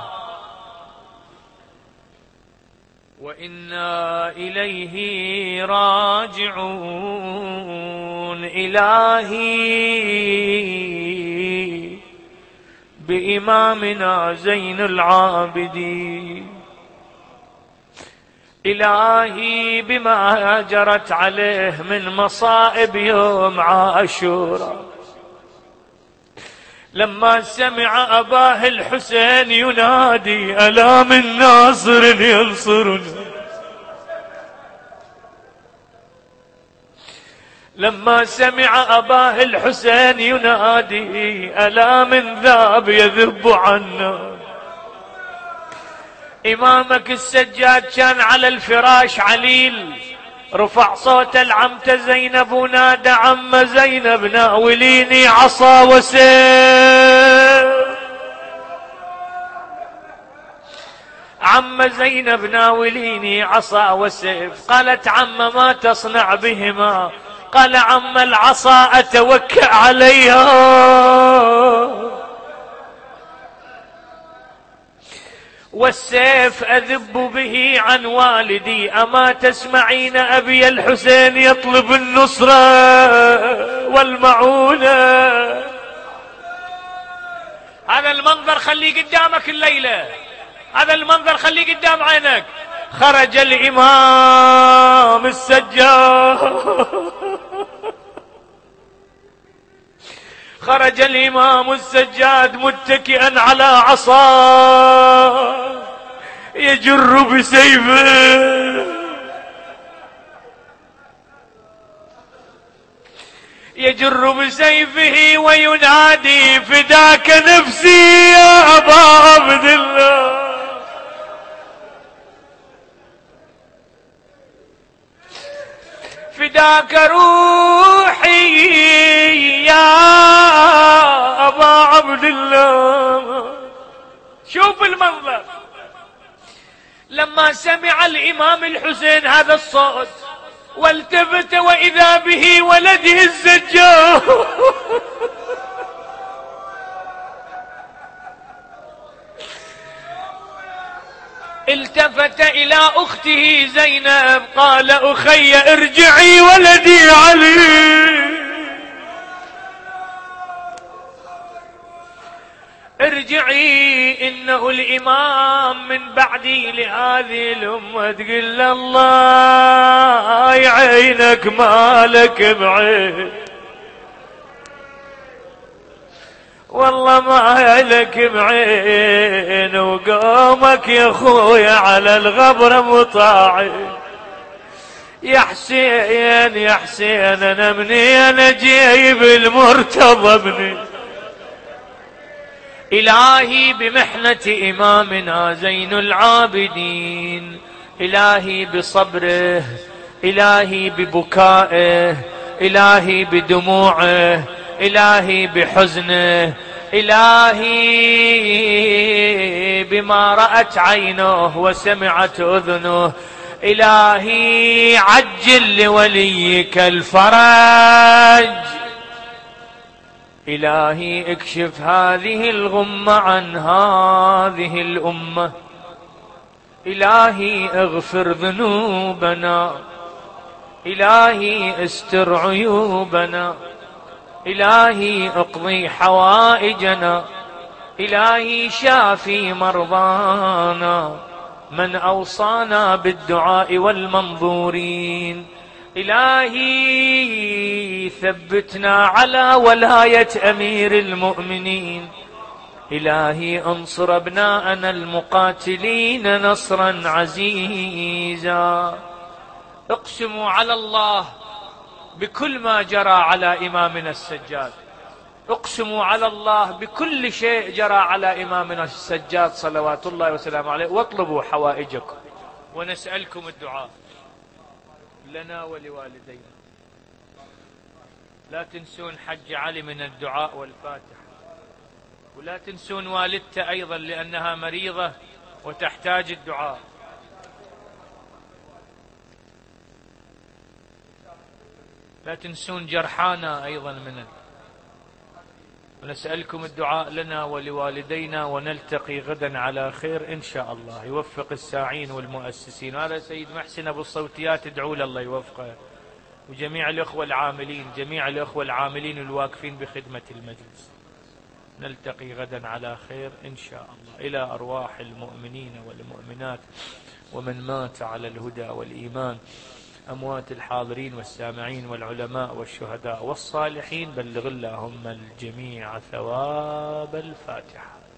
A: وإنا إليه راجعون. إلهي بإمامنا زين العابدين، إلهي بما جرت عليه من مصائب يوم عاشوراء، لما سمع أباه الحسين ينادي ألا من ناصر ينصرنا، لما سمع أباه الحسين ينادي ألا من ذاب يذب عنا. إمامك السجاد كان على الفراش عليل، رفع صوت العمة زينب ونادى عم زينب ناوليني عصا وسيف، عم زينب ناوليني عصا وسيف. قالت عم ما تصنع بهما؟ قال عم العصا أتوكأ عليها والسيف أذب به عن والدي. أما تسمعين أبي الحسين يطلب النصرة والمعونة؟ هذا المنظر خليه قدامك الليلة، هذا المنظر خليه قدام عينك. خرج الإمام السجاد، خرج الإمام السجاد متكئا على عصاه يجر بسيفه، يجر بسيفه وينادي فداك نفسي يا أبا عبد الله، فداك روحي يا أبا عبد الله. شوف المنظر، لما سمع الإمام الحسين هذا الصوت والتفت وإذا به ولده السجاد التفت إلى أخته زينب قال أخي ارجعي ولدي علي، ارجعي إنه الإمام من بعدي لهذه الأمة. تقول الله يعينك مالك بعين، والله ما لك بعين، وقومك يا خويا على الغبر مطاعي. يا حسين يا حسين انا مني انا جايب المرتضى ابني. إلهي بمحنة إمامنا زين العابدين، إلهي بصبره، إلهي ببكائه، إلهي بدموعه، إلهي بحزنه، إلهي بما رأت عينه وسمعت أذنه. إلهي عجل لوليك الفرج، إلهي اكشف هذه الغمة عن هذه الأمة. إلهي اغفر ذنوبنا، إلهي استر عيوبنا، إلهي اقضي حوائجنا، إلهي شافي مرضانا، من أوصانا بالدعاء والمنظورين. إلهي ثبتنا على ولاية أمير المؤمنين. إلهي انصر أبناءنا المقاتلين نصرا عزيزا. اقسموا على الله بكل ما جرى على إمامنا السجاد، اقسموا على الله بكل شيء جرى على إمامنا السجاد صلوات الله وسلامه عليه، واطلبوا حوائجكم ونسألكم الدعاء لنا ولوالدينا. لا تنسون حج علي من الدعاء والفاتحة، ولا تنسون والدته أيضا لأنها مريضة وتحتاج الدعاء. لا تنسون جرحانا أيضا من ونسألكم الدعاء لنا ولوالدينا، ونلتقي غدا على خير إن شاء الله. يوفق الساعين والمؤسسين. هذا سيد محسن أبو الصوتيات، ادعوا له الله يوفقه، وجميع الأخوة العاملين، جميع الأخوة العاملين الواقفين بخدمة المجلس. نلتقي غدا على خير إن شاء الله. إلى أرواح المؤمنين والمؤمنات ومن مات على الهدى والإيمان، أموات الحاضرين والسامعين والعلماء والشهداء والصالحين، بلغ اللهم الجميع ثواب الفاتحة.